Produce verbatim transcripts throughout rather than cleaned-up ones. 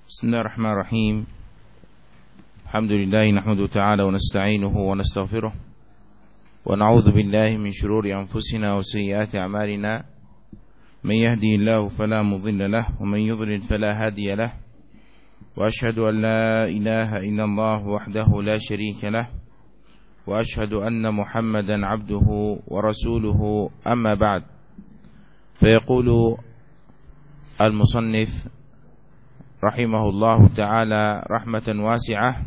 بسم الله الرحمن الرحيم. الحمد لله نحمده تعالى ونستعينه ونستغفره ونعوذ بالله من شرور أنفسنا وسيئات أعمالنا، من يهدي الله فلا مضل له ومن يضلل فلا هادي له، وأشهد أن لا إله إلا الله وحده لا شريك له، وأشهد أن محمدا عبده ورسوله. أما بعد، فيقول المصنف رحمه الله تعالى رحمة واسعة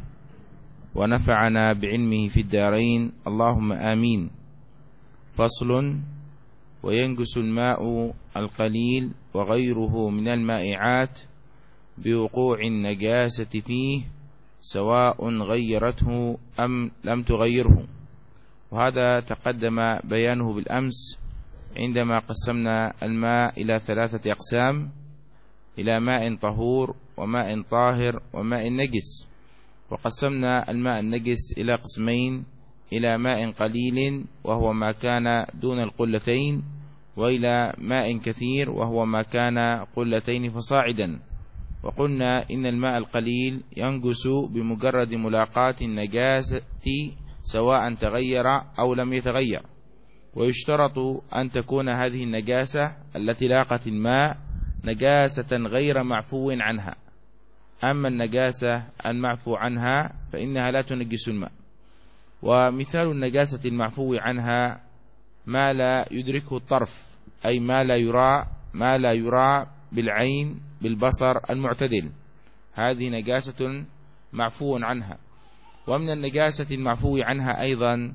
ونفعنا بعلمه في الدارين، اللهم آمين. فصل: وينقص الماء القليل وغيره من المائعات بوقوع النجاسة فيه سواء غيرته أم لم تغيره. وهذا تقدم بيانه بالأمس عندما قسمنا الماء إلى ثلاثة أقسام: إلى ماء طهور وماء طاهر وماء نجس. وقسمنا الماء النجس إلى قسمين: إلى ماء قليل وهو ما كان دون القلتين، وإلى ماء كثير وهو ما كان قلتين فصاعدا. وقلنا إن الماء القليل ينقص بمجرد ملاقاة النجاسة سواء تغير أو لم يتغير، ويشترط أن تكون هذه النجاسة التي لاقت الماء نجاسة غير معفو عنها. أما النجاسة المعفو عنها فإنها لا تنجس الماء. ومثال النجاسة المعفو عنها ما لا يدركه الطرف، أي ما لا يرى ما لا يرى بالعين بالبصر المعتدل، هذه نجاسة معفو عنها. ومن النجاسة المعفو عنها أيضا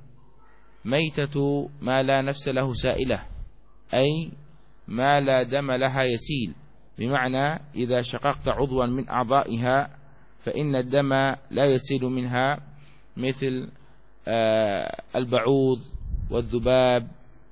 ميتة ما لا نفس له سائلة، أي ما لا دم لها يسيل، بمعنى إذا شققت عضوا من أعضائها فإن الدم لا يسيل منها، مثل البعوض والذباب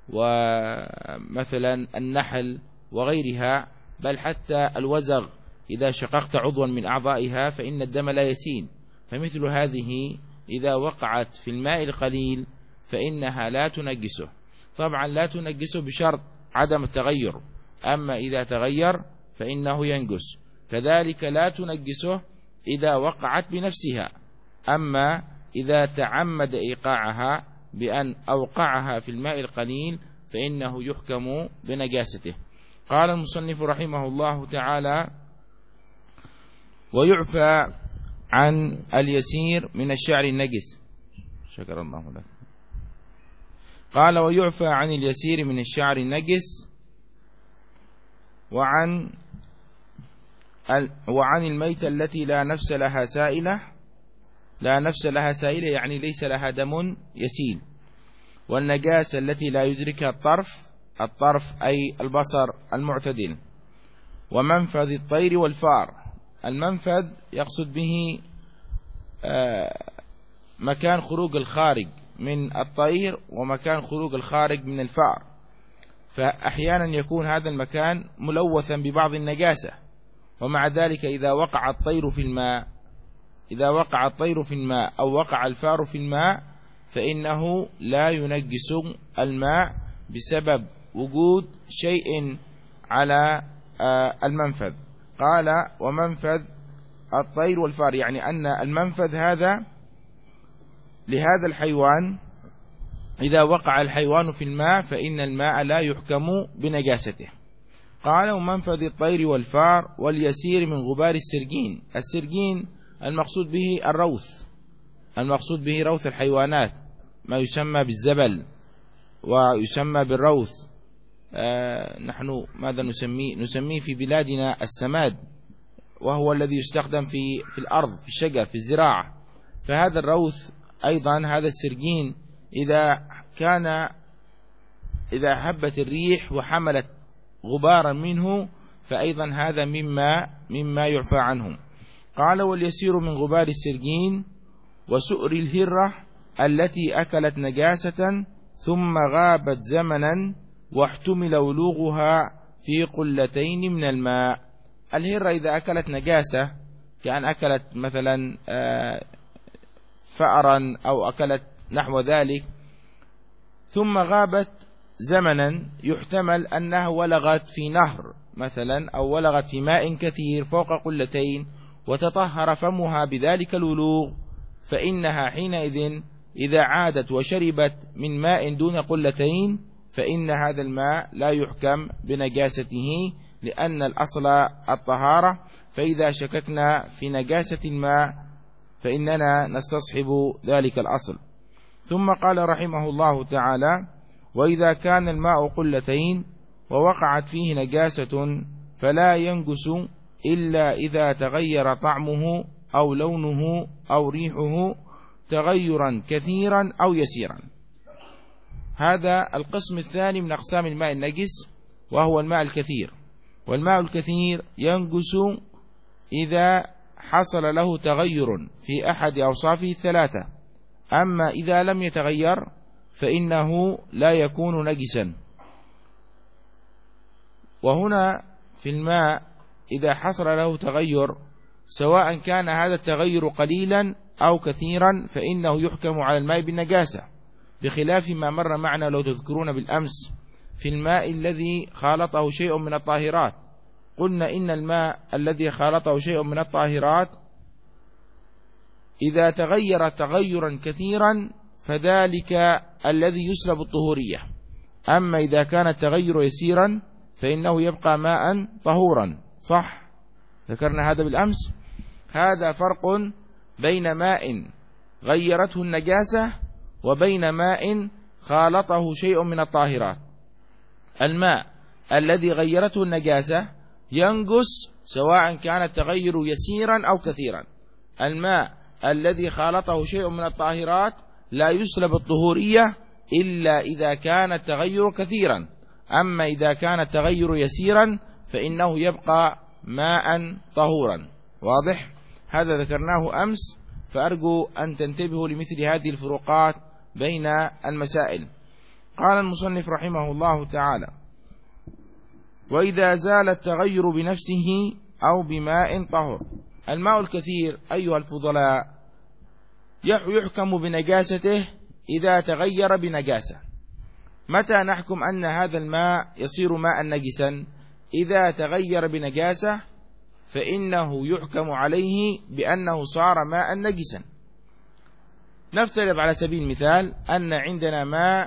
ومثلا النحل وغيرها، بل حتى الوزغ إذا شققت عضوا من أعضائها فإن الدم لا يسيل. فمثل هذه إذا وقعت في الماء القليل فإنها لا تنجسه. طبعا لا تنجسه بشرط عدم التغير، أما إذا تغير فإنه ينجس. كذلك لا تنجسه إذا وقعت بنفسها، أما إذا تعمد إيقاعها بأن أوقعها في الماء القليل فإنه يحكم بنجاسته. قال المصنف رحمه الله تعالى: ويعفى عن اليسير من الشعر النجس. شكر الله لك. قال: ويعفى عن اليسير من الشعر النجس وعن وعن الميتة التي لا نفس لها سائلة. لا نفس لها سائلة يعني ليس لها دم يسيل. والنجاسة التي لا يدركها الطرف، الطرف أي البصر المعتدل. ومنفذ الطير والفار. المنفذ يقصد به مكان خروج الخارج من الطير ومكان خروج الخارج من الفار، فأحيانا يكون هذا المكان ملوثا ببعض النجاسة، ومع ذلك إذا وقع الطير في الماء إذا وقع الطير في الماء أو وقع الفار في الماء فإنه لا ينجس الماء بسبب وجود شيء على المنفذ. قال: ومنفذ الطير والفار، يعني أن المنفذ هذا لهذا الحيوان إذا وقع الحيوان في الماء فإن الماء لا يحكم بنجاسته. قال: ومنفذ الطير والفار واليسير من غبار السرجين. السرجين المقصود به الروث، المقصود به روث الحيوانات، ما يسمى بالزبل ويسمى بالروث. آه نحن ماذا نسميه؟ نسميه في بلادنا السماد، وهو الذي يستخدم في في الأرض، في الشجر، في الزراعة. فهذا الروث أيضا، هذا السرجين إذا كان إذا هبت الريح وحملت غبارا منه فأيضا هذا مما مما يعفى عنه. قال: واليسير من غبار السرجين وسؤر الهرة التي أكلت نجاسة ثم غابت زمنا واحتمل ولوغها في قلتين من الماء. الهرة إذا أكلت نجاسة، كأن أكلت مثلا فأرا أو أكلت نحو ذلك، ثم غابت زمنا، يحتمل أنها ولغت في نهر مثلا أو ولغت في ماء كثير فوق قلتين، وتطهر فمها بذلك الولوغ، فإنها حينئذ إذا عادت وشربت من ماء دون قلتين فإن هذا الماء لا يحكم بنجاسته، لأن الأصل الطهارة. فإذا شككنا في نجاسة الماء فإننا نستصحب ذلك الأصل. ثم قال رحمه الله تعالى: وإذا كان الماء قلتين ووقعت فيه نجاسة فلا ينجس إلا إذا تغير طعمه أو لونه أو ريحه تغيرا كثيرا أو يسيرا. هذا القسم الثاني من أقسام الماء النجس، وهو الماء الكثير. والماء الكثير ينجس إذا حصل له تغير في أحد أوصافه الثلاثة، أما إذا لم يتغير فإنه لا يكون نجسا. وهنا في الماء إذا حصل له تغير سواء كان هذا التغير قليلا أو كثيرا فإنه يحكم على الماء بالنجاسة، بخلاف ما مر معنا لو تذكرون بالأمس في الماء الذي خالطه شيء من الطاهرات. قلنا إن الماء الذي خالطه شيء من الطاهرات إذا تغير تغيرا كثيرا فذلك الذي يسلب الطهورية، أما إذا كان التغير يسيرا فإنه يبقى ماء طهورا. صح؟ ذكرنا هذا بالأمس. هذا فرق بين ماء غيرته النجاسة وبين ماء خالطه شيء من الطاهرات. الماء الذي غيرته النجاسة ينجس سواء كان التغير يسيرا أو كثيرا. الماء الذي خالطه شيء من الطاهرات لا يسلب الطهورية إلا إذا كان التغير كثيرا، أما إذا كان التغير يسيرا فإنه يبقى ماء طهورا. واضح؟ هذا ذكرناه أمس، فأرجو أن تنتبهوا لمثل هذه الفروقات بين المسائل. قال المصنف رحمه الله تعالى: وإذا زال التغير بنفسه أو بماء طهر. الماء الكثير أيها الفضلاء يحكم بنجاسته إذا تغير بنجاسة. متى نحكم أن هذا الماء يصير ماء نجسا؟ إذا تغير بنجاسة فإنه يحكم عليه بأنه صار ماء نجسا. نفترض على سبيل المثال أن عندنا ماء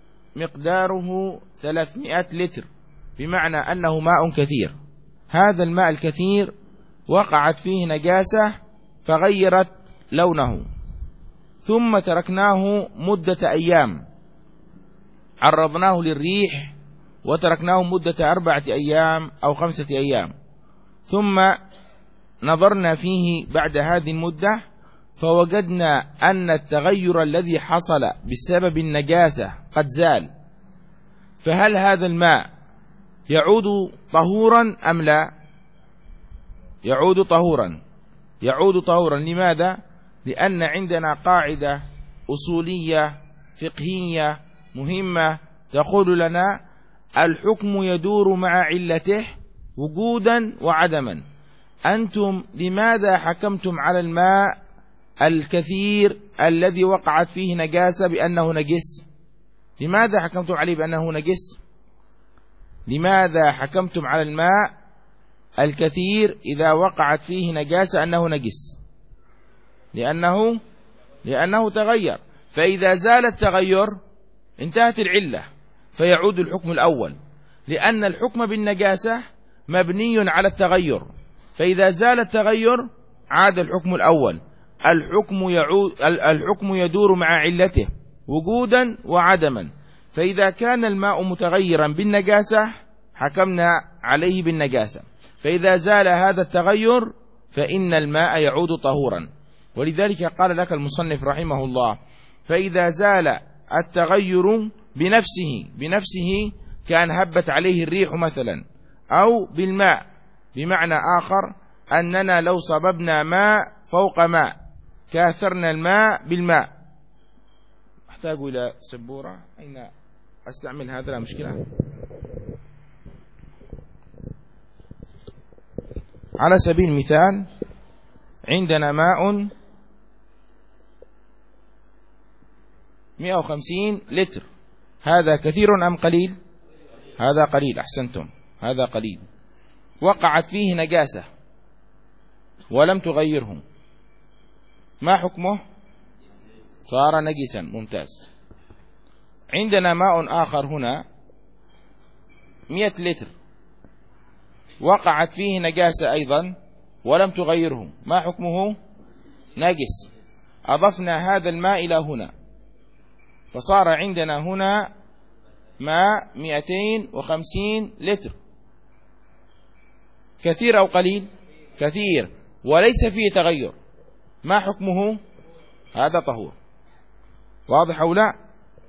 مقداره ثلاثمائة لتر، بمعنى أنه ماء كثير. هذا الماء الكثير وقعت فيه نجاسة فغيرت لونه، ثم تركناه مدة أيام، عرضناه للريح وتركناه مدة أربعة أيام أو خمسة أيام، ثم نظرنا فيه بعد هذه المدة فوجدنا أن التغير الذي حصل بسبب النجاسة قد زال، فهل هذا الماء يعود طهورا أم لا؟ يعود طهورا. يعود طهورا. لماذا؟ لأن عندنا قاعدة أصولية فقهية مهمة تقول لنا: الحكم يدور مع علته وجودا وعدما. أنتم لماذا حكمتم على الماء الكثير الذي وقعت فيه نجاسة بأنه نجس؟ لماذا حكمتم عليه بأنه نجس؟ لماذا حكمتم على الماء الكثير إذا وقعت فيه نجاسة أنه نجس؟ لأنه لأنه تغير. فإذا زال التغير انتهت العلة، فيعود الحكم الأول، لأن الحكم بالنجاسة مبني على التغير، فإذا زال التغير عاد الحكم الأول. الحكم يعود الحكم يدور مع علته وجودا وعدما. فإذا كان الماء متغيرا بالنجاسة حكمنا عليه بالنجاسة، فإذا زال هذا التغير فإن الماء يعود طهورا. ولذلك قال لك المصنف رحمه الله: فإذا زال التغير بنفسه بنفسه كان هبت عليه الريح مثلا، أو بالماء، بمعنى آخر أننا لو صببنا ماء فوق ماء كاثرنا الماء بالماء. أحتاج إلى سبورة، أين أستعمل هذا؟ لا مشكلة. على سبيل المثال عندنا ماء مئة وخمسين لتر، هذا كثير أم قليل؟ هذا قليل. أحسنتم، هذا قليل. وقعت فيه نجاسة ولم تغيره ما حكمه؟ صار نجسا. ممتاز. عندنا ماء آخر هنا مئة لتر وقعت فيه نجاسة أيضا ولم تغيره، ما حكمه؟ نجس. أضفنا هذا الماء إلى هنا فصار عندنا هنا ماء مئتين وخمسين لتر. كثير أو قليل؟ كثير، وليس فيه تغير، ما حكمه؟ هذا طهور. واضح أو لا؟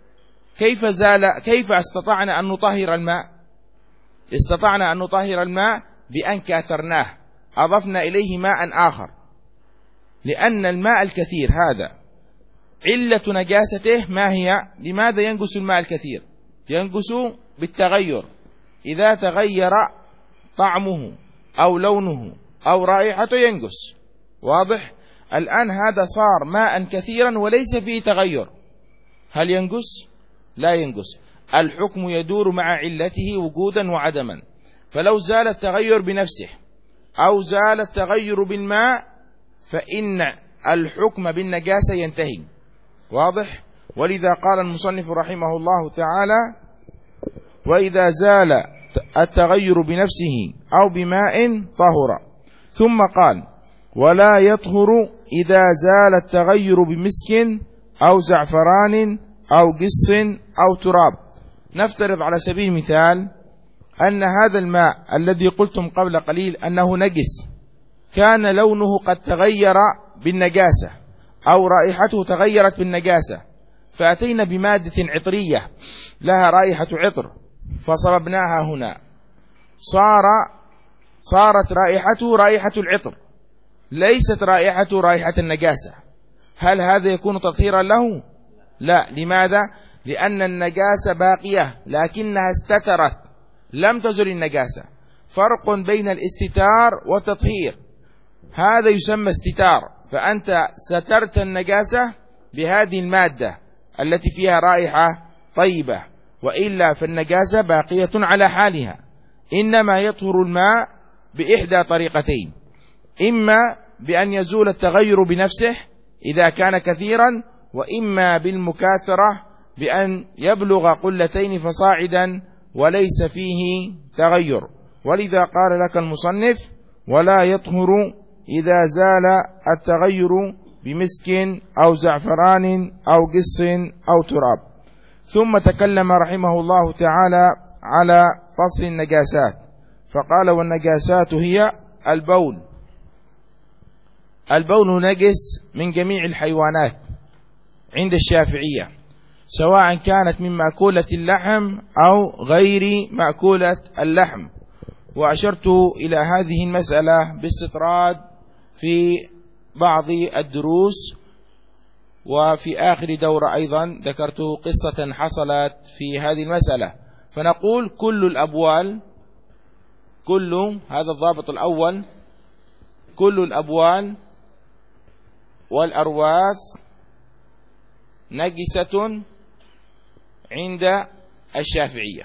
كيف زال كيف استطعنا أن نطهر الماء؟ استطعنا أن نطهر الماء بأن كاثرناه، أضفنا إليه ماء آخر، لأن الماء الكثير هذا علة نجاسته ما هي؟ لماذا ينقص الماء الكثير؟ ينقص بالتغير، إذا تغير طعمه أو لونه أو رائحته ينقص. واضح؟ الآن هذا صار ماء كثيرا وليس فيه تغير، هل ينقص؟ لا ينقص. الحكم يدور مع علته وجودا وعدما، فلو زال التغير بنفسه أو زال التغير بالماء فإن الحكم بالنجاسة ينتهي. واضح؟ ولذا قال المصنف رحمه الله تعالى: وإذا زال التغير بنفسه أو بماء طهر. ثم قال: ولا يطهر إذا زال التغير بمسك أو زعفران أو قص أو تراب. نفترض على سبيل المثال أن هذا الماء الذي قلتم قبل قليل أنه نجس كان لونه قد تغير بالنجاسة أو رائحته تغيرت بالنجاسة، فأتينا بمادة عطرية لها رائحة عطر فصببناها هنا، صار صارت رائحته رائحة العطر ليست رائحة رائحة النجاسة. هل هذا يكون تطهيرا له؟ لا. لماذا؟ لأن النجاسة باقية لكنها استترت لم تزل النجاسة. فرق بين الاستتار والتطهير، هذا يسمى استتار، فأنت سترت النجاسة بهذه المادة التي فيها رائحة طيبة، وإلا فالنجاسة باقية على حالها. إنما يطهر الماء بإحدى طريقتين: إما بأن يزول التغير بنفسه إذا كان كثيرا، وإما بالمكاثرة بأن يبلغ قلتين فصاعدا وليس فيه تغير. ولذا قال لك المصنف: ولا يطهر إذا زال التغير بمسك أو زعفران أو قص أو تراب. ثم تكلم رحمه الله تعالى على فصل النجاسات فقال: والنجاسات هي البول. البول نجس من جميع الحيوانات عند الشافعية، سواء كانت من مأكولة اللحم أو غير مأكولة اللحم. وأشرت إلى هذه المسألة باستطراد في بعض الدروس، وفي آخر دورة أيضا ذكرت قصة حصلت في هذه المسألة. فنقول كل الأبوال، كل هذا الضابط الأول، كل الأبوال والأرواث نجسة عند الشافعية.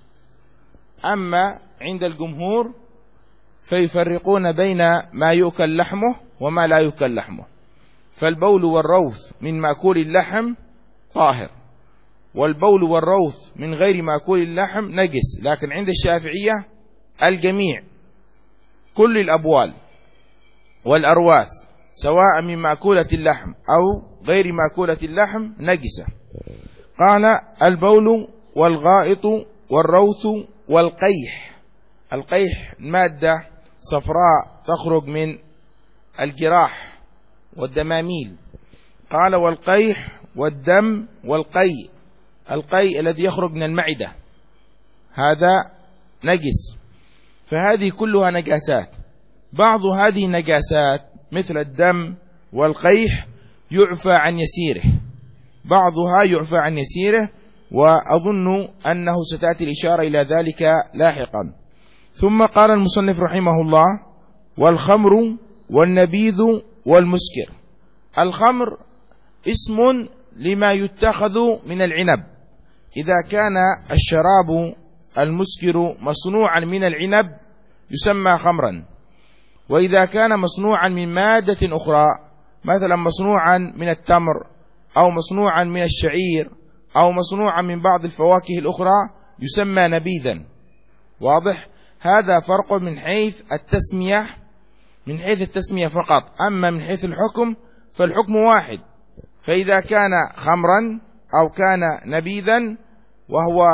أما عند الجمهور فيفرقون بين ما يؤكل لحمه وما لا يؤكل لحمه. فالبول والروث من مأكول اللحم طاهر، والبول والروث من غير مأكول اللحم نجس. لكن عند الشافعية الجميع، كل الأبوال والأرواث سواء من مأكولة اللحم أو غير مأكولة اللحم نجسة. قال: البول والغائط والروث والقيح. القيح مادة صفراء تخرج من الجراح والدماميل. قال: والقيح والدم والقيء. القيء الذي يخرج من المعدة هذا نجس. فهذه كلها نجاسات. بعض هذه النجاسات مثل الدم والقيح يعفى عن يسيره، بعضها يعفى عن يسيره، وأظن أنه ستأتي الإشارة إلى ذلك لاحقا. ثم قال المصنف رحمه الله: والخمر والنبيذ والمسكر. الخمر اسم لما يتخذ من العنب، إذا كان الشراب المسكر مصنوعا من العنب يسمى خمرا. وإذا كان مصنوعا من مادة أخرى، مثلا مصنوعا من التمر أو مصنوعا من الشعير أو مصنوعا من بعض الفواكه الأخرى، يسمى نبيذا. واضح؟ هذا فرق من حيث التسمية، من حيث التسمية فقط. أما من حيث الحكم فالحكم واحد. فإذا كان خمرا أو كان نبيذا، وهو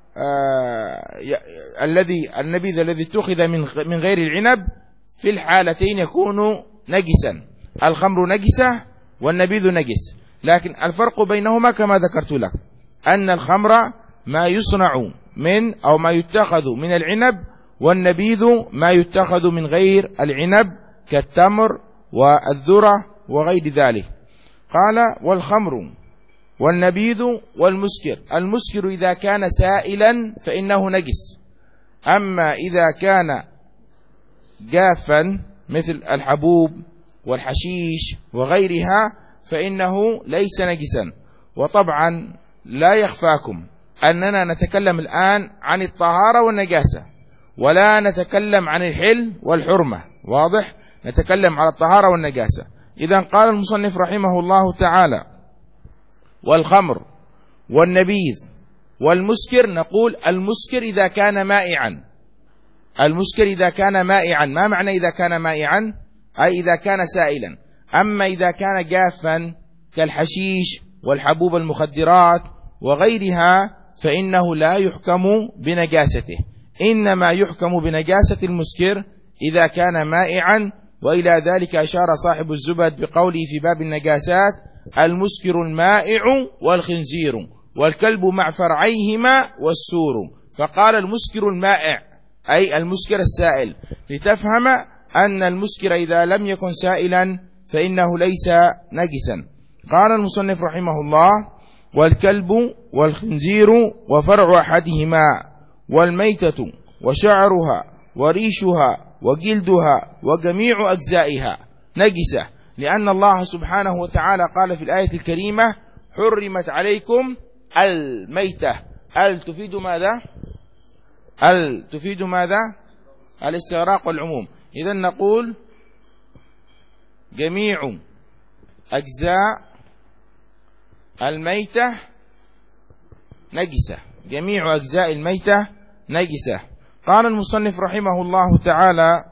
آه الذي النبيذ الذي اتخذ من من غير العنب، في الحالتين يكون نجسا. الخمر نجسة والنبيذ نجس، لكن الفرق بينهما كما ذكرت لك، أن الخمر ما يصنع من أو ما يتخذ من العنب، والنبيذ ما يتخذ من غير العنب كالتمر والذرة وغير ذلك. قال: والخمر والنبيذ والمسكر. المسكر إذا كان سائلا فإنه نجس، أما إذا كان جافا مثل الحبوب والحشيش وغيرها فإنه ليس نجسا. وطبعا لا يخفاكم أننا نتكلم الآن عن الطهارة والنجاسة، ولا نتكلم عن الحل والحرمة. واضح؟ نتكلم على الطهارة والنجاسة. إذن قال المصنف رحمه الله تعالى: والخمر والنبيذ والمسكر. نقول المسكر إذا كان مائعا. المسكر إذا كان مائعا. ما معنى إذا كان مائعا؟ أي إذا كان سائلا. أما إذا كان جافا كالحشيش والحبوب المخدرات وغيرها فإنه لا يحكم بنجاسته، إنما يحكم بنجاسة المسكر إذا كان مائعا. وإلى ذلك أشار صاحب الزبد بقوله في باب النجاسات: المسكر المائع والخنزير والكلب مع فرعيهما والسور. فقال المسكر المائع أي المسكر السائل، لتفهم أن المسكر إذا لم يكن سائلا فإنه ليس نجسا. قال المصنف رحمه الله: والكلب والخنزير وفرع أحدهما والميتة وشعرها وريشها وجلدها وجميع أجزائها نجسة، لأن الله سبحانه وتعالى قال في الآية الكريمة: حرمت عليكم الميتة. ال تفيد ماذا؟ ال تفيد ماذا؟ الاستغراق والعموم. إذن نقول جميع أجزاء الميتة نجسة، جميع أجزاء الميتة نجسة. قال المصنف رحمه الله تعالى: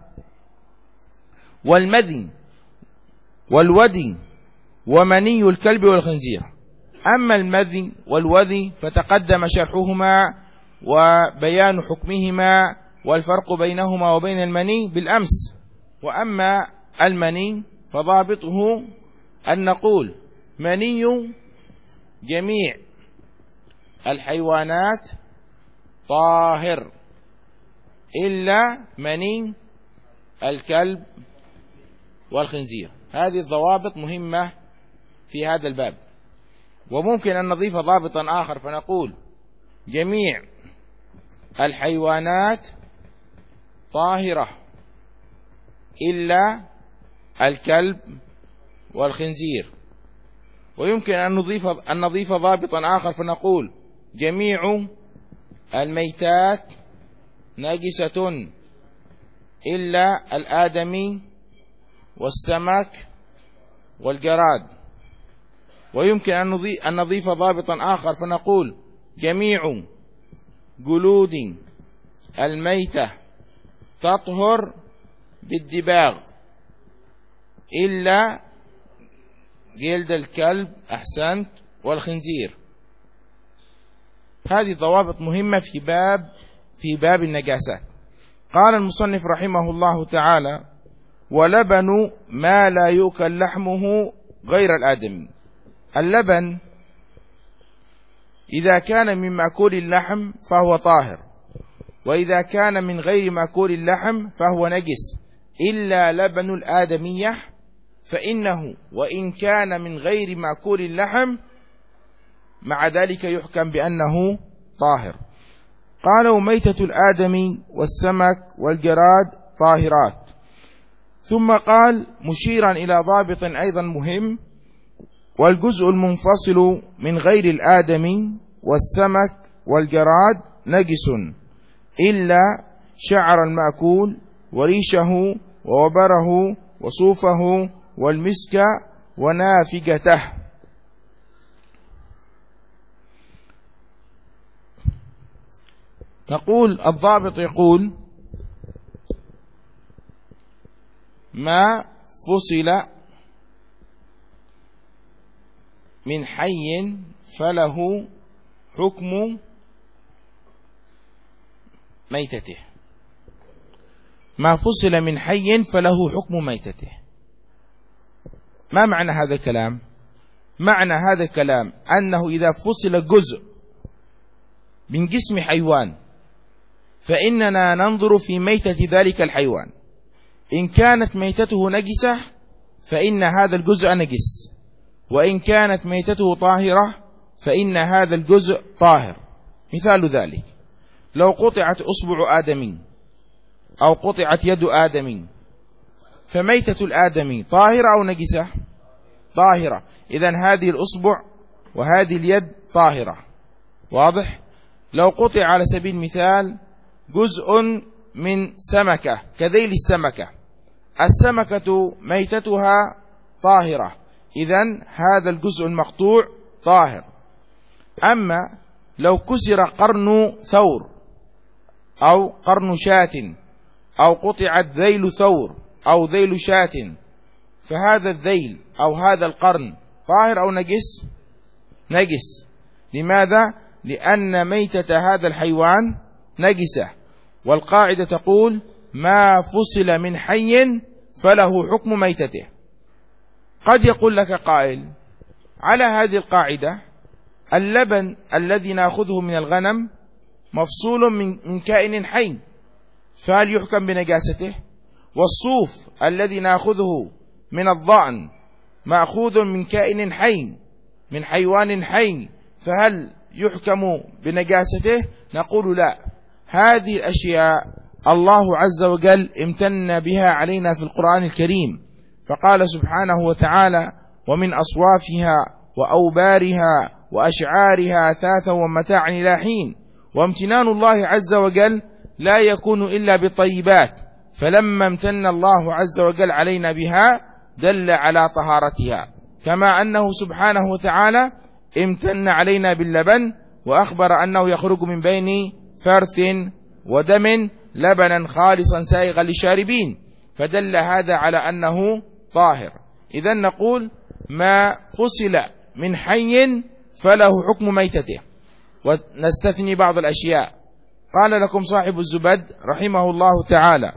والمذي والودي ومني الكلب والخنزير. أما المذي والوذي فتقدم شرحهما وبيان حكمهما والفرق بينهما وبين المني بالأمس. وأما المني فضابطه أن نقول: مني جميع الحيوانات طاهر إلا مني الكلب والخنزير. هذه الضوابط مهمة في هذا الباب. وممكن أن نضيف ضابطا آخر فنقول: جميع الحيوانات طاهرة إلا الكلب والخنزير. ويمكن أن نضيف أن نضيف ضابطا آخر فنقول: جميع الميتات نجسة إلا الآدمي والسمك والجراد. ويمكن أن نضيف ضابطا آخر فنقول: جميع جلود الميتة تطهر بالدباغ إلا جلد الكلب أحسنت والخنزير. هذه ضوابط مهمة في باب في باب النجاسات. قال المصنف رحمه الله تعالى: ولبن ما لا يؤكل لحمه غير الآدمي. اللبن إذا كان من مأكول اللحم فهو طاهر، وإذا كان من غير مأكول اللحم فهو نجس، إلا لبن الآدمية فإنه وإن كان من غير مأكول اللحم مع ذلك يحكم بأنه طاهر. قالوا: ميتة الآدمي والسمك والجراد طاهرات. ثم قال مشيرا إلى ضابط أيضا مهم: والجزء المنفصل من غير الآدمي والسمك والجراد نجس إلا شعر المأكول وريشه ووبره وصوفه والمسك ونافقته. نقول الضابط يقول: ما فصل من حي فله حكم ميتته. ما فصل من حي فله حكم ميتته. ما معنى هذا الكلام؟ معنى هذا الكلام أنه إذا فصل جزء من جسم حيوان فإننا ننظر في ميتة ذلك الحيوان. إن كانت ميتته نجسة فإن هذا الجزء نجس، وإن كانت ميتته طاهرة فإن هذا الجزء طاهر. مثال ذلك: لو قطعت أصبع آدمي أو قطعت يد آدمي فميتة الآدمي طاهرة أو نجسة؟ طاهرة. إذن هذه الأصبع وهذه اليد طاهرة. واضح؟ لو قطع على سبيل المثال جزء من سمكة كذيل السمكة، السمكة ميتتها طاهرة، إذن هذا الجزء المقطوع طاهر. أما لو كسر قرن ثور أو قرن شاة أو قطعت ذيل ثور أو ذيل شاة فهذا الذيل أو هذا القرن طاهر أو نجس؟ نجس. لماذا؟ لأن ميتة هذا الحيوان نجسة. والقاعدة تقول: ما فصل من حي فله حكم ميتته. قد يقول لك قائل: على هذه القاعدة اللبن الذي نأخذه من الغنم مفصول من من كائن حي، فهل يحكم بنجاسته؟ والصوف الذي نأخذه من الضأن مأخوذ من كائن حي، من حيوان حي، فهل يحكم بنجاسته؟ نقول لا. هذه الأشياء الله عز وجل امتن بها علينا في القرآن الكريم، فقال سبحانه وتعالى: ومن أصوافها وأوبارها وأشعارها أثاثا ومتاعا إلى حين. وامتنان الله عز وجل لا يكون إلا بالطيبات، فلما امتن الله عز وجل علينا بها دل على طهارتها، كما أنه سبحانه وتعالى امتن علينا باللبن وأخبر أنه يخرج من بين فرث ودم لبنا خالصا سائغا للشاربين، فدل هذا على أنه طاهر. إذن نقول: ما فصل من حي فله حكم ميتته. ونستثني بعض الأشياء. قال لكم صاحب الزبد رحمه الله تعالى: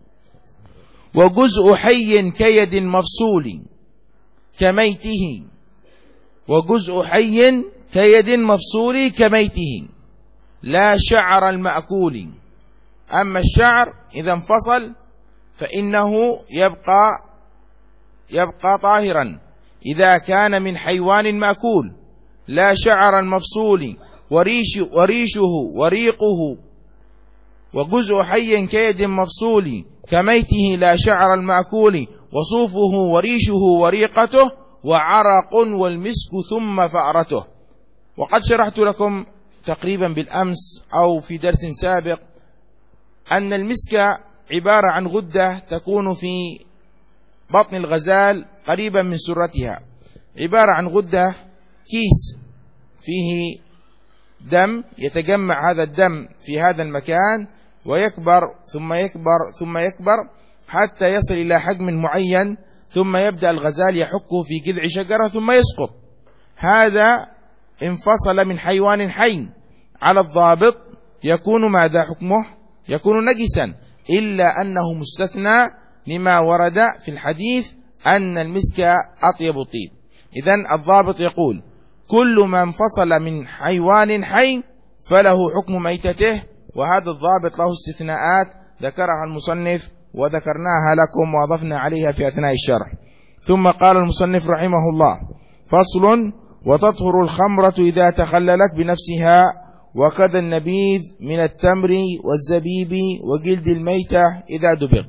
وجزء حي كيد مفصول كميته، وجزء حي كيد مفصول كميته لا شعر المأكول. أما الشعر إذا انفصل فإنه يبقى يبقى طاهرا إذا كان من حيوان مأكول. لا شعر المفصول وريش وريشه وريقه. وجزء حي كيد مفصول كميته لا شعر المأكول، وصوفه وريشه وريقته وعرق والمسك ثم فأرته. وقد شرحت لكم تقريبا بالأمس أو في درس سابق أن المسك عبارة عن غدة تكون في بطن الغزال قريبا من سرتها، عبارة عن غدة كيس فيه دم، يتجمع هذا الدم في هذا المكان ويكبر ثم يكبر ثم يكبر حتى يصل إلى حجم معين، ثم يبدأ الغزال يحكه في جذع شجرة ثم يسقط. هذا انفصل من حيوان حي. على الضابط يكون ماذا حكمه؟ يكون نجسا، إلا أنه مستثنى لما ورد في الحديث أن المسك أطيب طيب. إذن الضابط يقول: كل ما انفصل من حيوان حي فله حكم ميتته. وهذا الضابط له استثناءات ذكرها المصنف وذكرناها لكم وأضفنا عليها في أثناء الشرح. ثم قال المصنف رحمه الله: فصل: وتطهر الخمرة إذا تخللت بنفسها، وكذا النبيذ من التمر والزبيب وجلد الميتة إذا دبغ.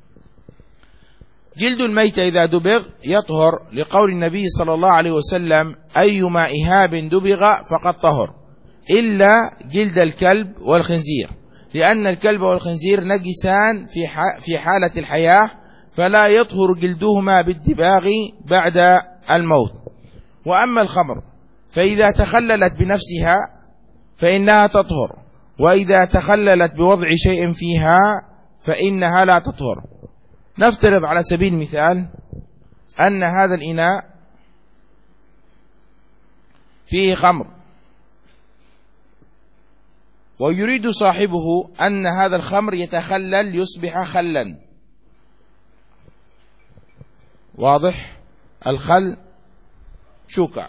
جلد الميتة إذا دبغ يطهر لقول النبي صلى الله عليه وسلم: أيما إهاب دبغ فقد طهر، إلا جلد الكلب والخنزير، لأن الكلب والخنزير نجسان في في حالة الحياة فلا يطهر جلدهما بالدباغ بعد الموت. وأما الخمر فإذا تخللت بنفسها فإنها تطهر، وإذا تخللت بوضع شيء فيها فإنها لا تطهر. نفترض على سبيل المثال أن هذا الإناء فيه خمر، ويريد صاحبه أن هذا الخمر يتخلل يصبح خلا. واضح؟ الخل شوكع.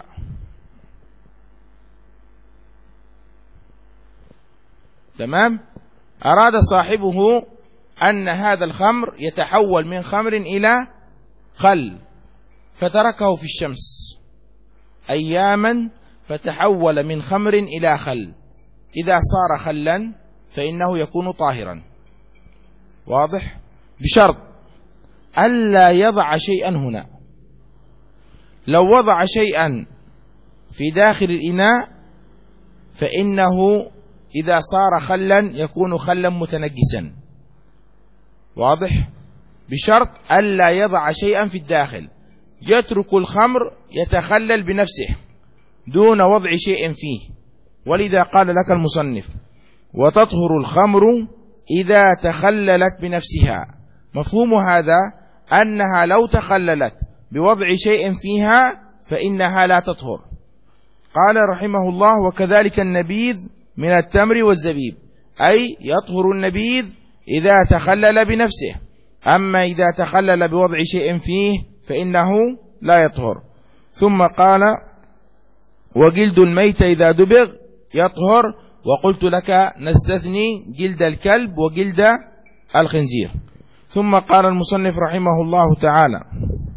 تمام؟ أراد صاحبه أن هذا الخمر يتحول من خمر إلى خل، فتركه في الشمس أياما فتحول من خمر إلى خل. إذا صار خلا فإنه يكون طاهرا. واضح؟ بشرط ألا يضع شيئا هنا. لو وضع شيئا في داخل الإناء فإنه إذا صار خلا يكون خلا متنجسا. واضح؟ بشرط ألا يضع شيئا في الداخل، يترك الخمر يتخلل بنفسه دون وضع شيء فيه. ولذا قال لك المصنف: وتطهر الخمر إذا تخللت بنفسها. مفهوم هذا أنها لو تخللت بوضع شيء فيها فإنها لا تطهر. قال رحمه الله: وكذلك النبيذ من التمر والزبيب، أي يطهر النبيذ إذا تخلل بنفسه، أما إذا تخلل بوضع شيء فيه فإنه لا يطهر. ثم قال: وجلد الميت إذا دبغ يطهر. وقلت لك نستثني جلد الكلب وجلد الخنزير. ثم قال المصنف رحمه الله تعالى: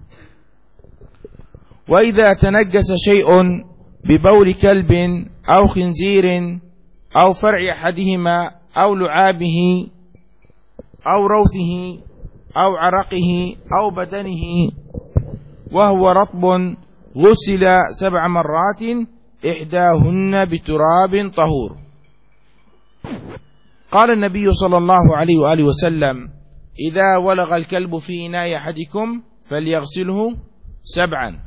وإذا تنجس شيء ببول كلب أو خنزير أو فرع أحدهما أو لعابه أو روثه أو عرقه أو بدنه وهو رطب غسل سبع مرات إحداهن بتراب طهور. قال النبي صلى الله عليه وآله وسلم: إذا ولغ الكلب في إناء أحدكم فليغسله سبعا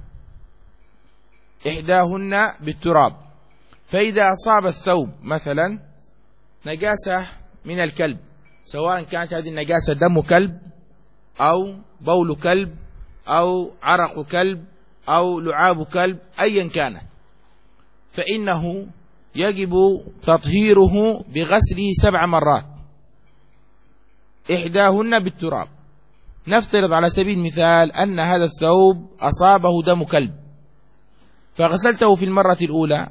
إحداهن بالتراب. فإذا أصاب الثوب مثلا نجاسة من الكلب، سواء كانت هذه النجاسة دم كلب أو بول كلب أو عرق كلب أو لعاب كلب أيا كانت، فإنه يجب تطهيره بغسله سبع مرات إحداهن بالتراب. نفترض على سبيل المثال أن هذا الثوب أصابه دم كلب، فغسلته في المرة الأولى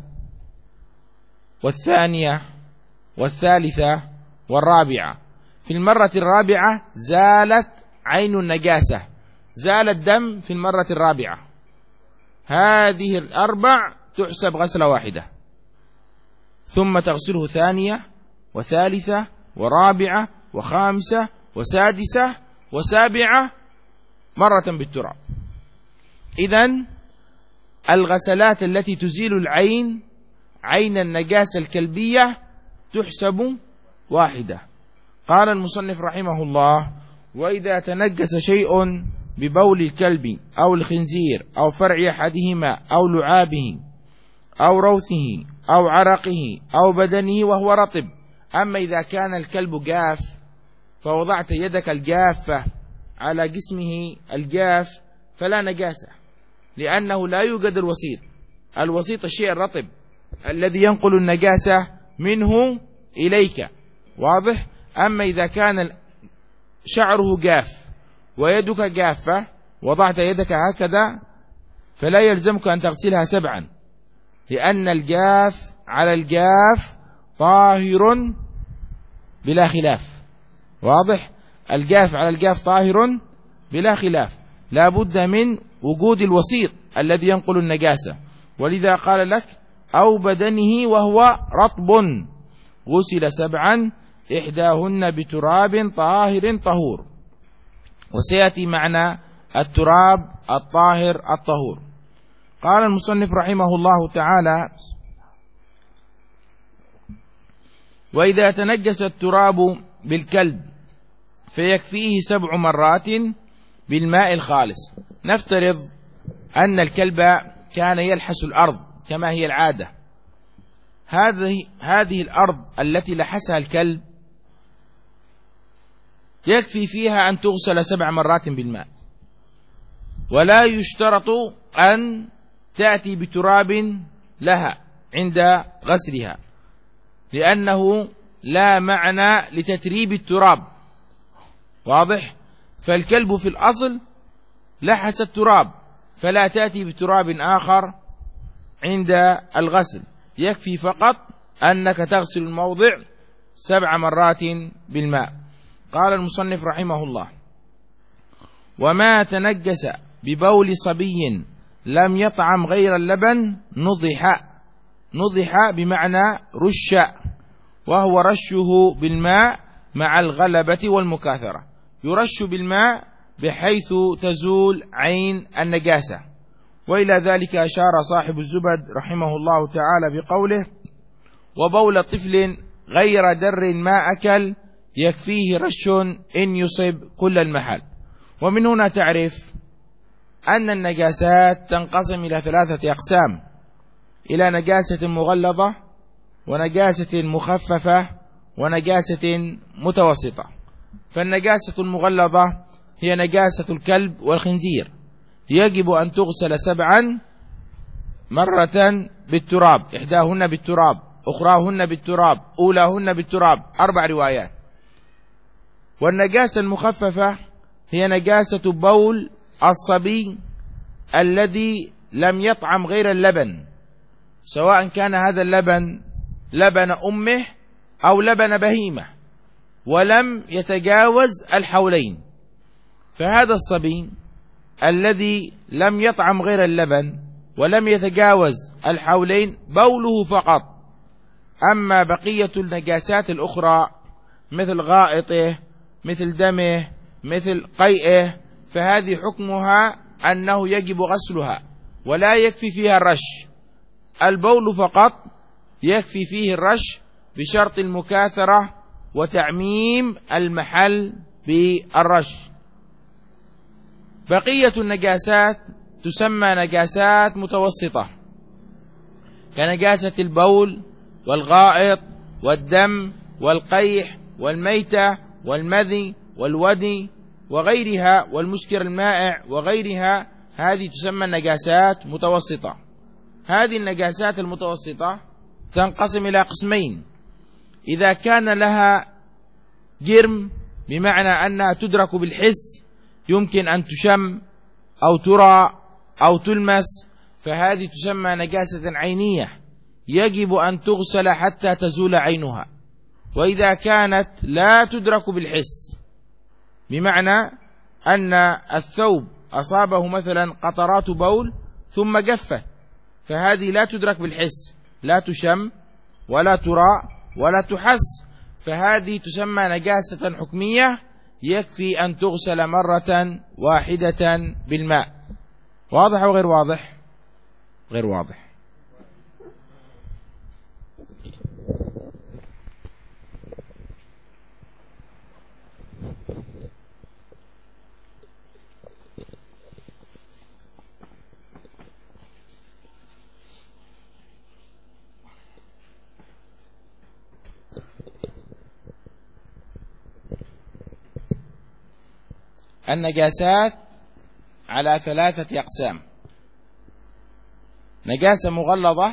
والثانية والثالثة والرابعة. في المرة الرابعة زالت عين النجاسة، زال الدم في المرة الرابعة. هذه الأربع تحسب غسلة واحدة، ثم تغسله ثانية وثالثة ورابعة وخامسة وسادسة وسابعة مرة بالتراب. إذن الغسلات التي تزيل العين عين النجاسة الكلبية تحسب واحدة. قال المصنف رحمه الله: وإذا تنجس شيء ببول الكلب أو الخنزير أو فرع أحدهما أو لعابه أو روثه أو عرقه أو بدنه وهو رطب. أما إذا كان الكلب جاف فوضعت يدك الجافة على جسمه الجاف فلا نجاسة، لأنه لا يوجد الوسيط. الوسيط الشيء الرطب الذي ينقل النجاسة منه إليك. واضح؟ أما إذا كان شعره جاف ويدك جافة وضعت يدك هكذا فلا يلزمك أن تغسلها سبعا، لأن الجاف على الجاف طاهر بلا خلاف. واضح؟ الجاف على الجاف طاهر بلا خلاف، لا بد من وجود الوسيط الذي ينقل النجاسة. ولذا قال لك: أو بدنه وهو رطب غسل سبعا إحداهن بتراب طاهر طهور. وسيأتي معنى التراب الطاهر الطهور. قال المصنف رحمه الله تعالى: وإذا تنجس التراب بالكلب فيكفيه سبع مرات بالماء الخالص. نفترض أن الكلب كان يلحس الأرض كما هي العادة. هذه هذه الأرض التي لحسها الكلب يكفي فيها أن تغسل سبع مرات بالماء، ولا يشترط أن تأتي بتراب لها عند غسلها، لأنه لا معنى لتتريب التراب. واضح؟ فالكلب في الأصل لحس التراب، فلا تأتي بتراب آخر عند الغسل، يكفي فقط أنك تغسل الموضع سبع مرات بالماء. قال المصنف رحمه الله: وما تنجس ببول صبي لم يطعم غير اللبن نضح. نضح بمعنى رش، وهو رشه بالماء مع الغلبة والمكاثرة. يرش بالماء بحيث تزول عين النجاسة. وإلى ذلك أشار صاحب الزبد رحمه الله تعالى بقوله: وبول طفل غير در ما أكل يكفيه رش إن يصب كل المحل. ومن هنا تعرف أن النجاسات تنقسم إلى ثلاثة أقسام: إلى نجاسة مغلظة، ونجاسة مخففة، ونجاسة متوسطة. فالنجاسة المغلظة هي نجاسة الكلب والخنزير، يجب أن تغسل سبعا مرة بالتراب، إحداهن بالتراب، أخراهن بالتراب، أولاهن بالتراب، أربع روايات. والنجاسة المخففة هي نجاسة بول الصبي الذي لم يطعم غير اللبن، سواء كان هذا اللبن لبن أمه أو لبن بهيمة، ولم يتجاوز الحولين. فهذا الصبي الذي لم يطعم غير اللبن ولم يتجاوز الحولين بوله فقط. أما بقية النجاسات الأخرى مثل غائطه، مثل دمه، مثل قيئه، فهذه حكمها أنه يجب غسلها ولا يكفي فيها الرش. البول فقط يكفي فيه الرش بشرط المكاثرة وتعميم المحل بالرش. بقية النجاسات تسمى نجاسات متوسطة، كنجاسة البول والغائط والدم والقيح والميتة والمذي والودي وغيرها، والمسكر المائع وغيرها. هذه تسمى النجاسات متوسطة. هذه النجاسات المتوسطة تنقسم إلى قسمين: إذا كان لها جرم بمعنى أنها تدرك بالحس، يمكن أن تشم أو ترى أو تلمس، فهذه تسمى نجاسة عينية، يجب أن تغسل حتى تزول عينها. وإذا كانت لا تدرك بالحس، بمعنى أن الثوب أصابه مثلا قطرات بول ثم جفت، فهذه لا تدرك بالحس، لا تشم ولا ترى ولا تحس، فهذه تسمى نجاسة حكمية، يكفي أن تغسل مرة واحدة بالماء. واضح أو غير واضح؟ غير واضح. النجاسات على ثلاثة أقسام: نجاسة مغلظة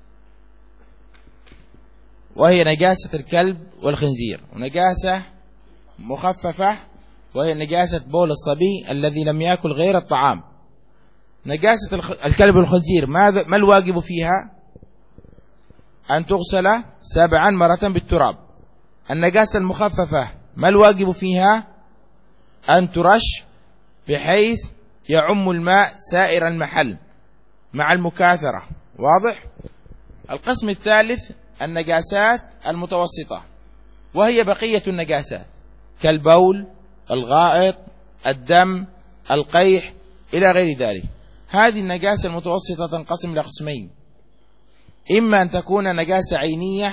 وهي نجاسة الكلب والخنزير، ونجاسة مخففة وهي نجاسة بول الصبي الذي لم يأكل غير الطعام. نجاسة الكلب والخنزير ماذا ما الواجب فيها؟ أن تغسل سبعا مرة بالتراب. النجاسة المخففة ما الواجب فيها؟ أن ترش بحيث يعم الماء سائر المحل مع المكاثرة. واضح؟ القسم الثالث النجاسات المتوسطة، وهي بقية النجاسات كالبول، الغائط، الدم، القيح إلى غير ذلك. هذه النجاسة المتوسطة تنقسم إلى قسمين: إما أن تكون نجاسة عينية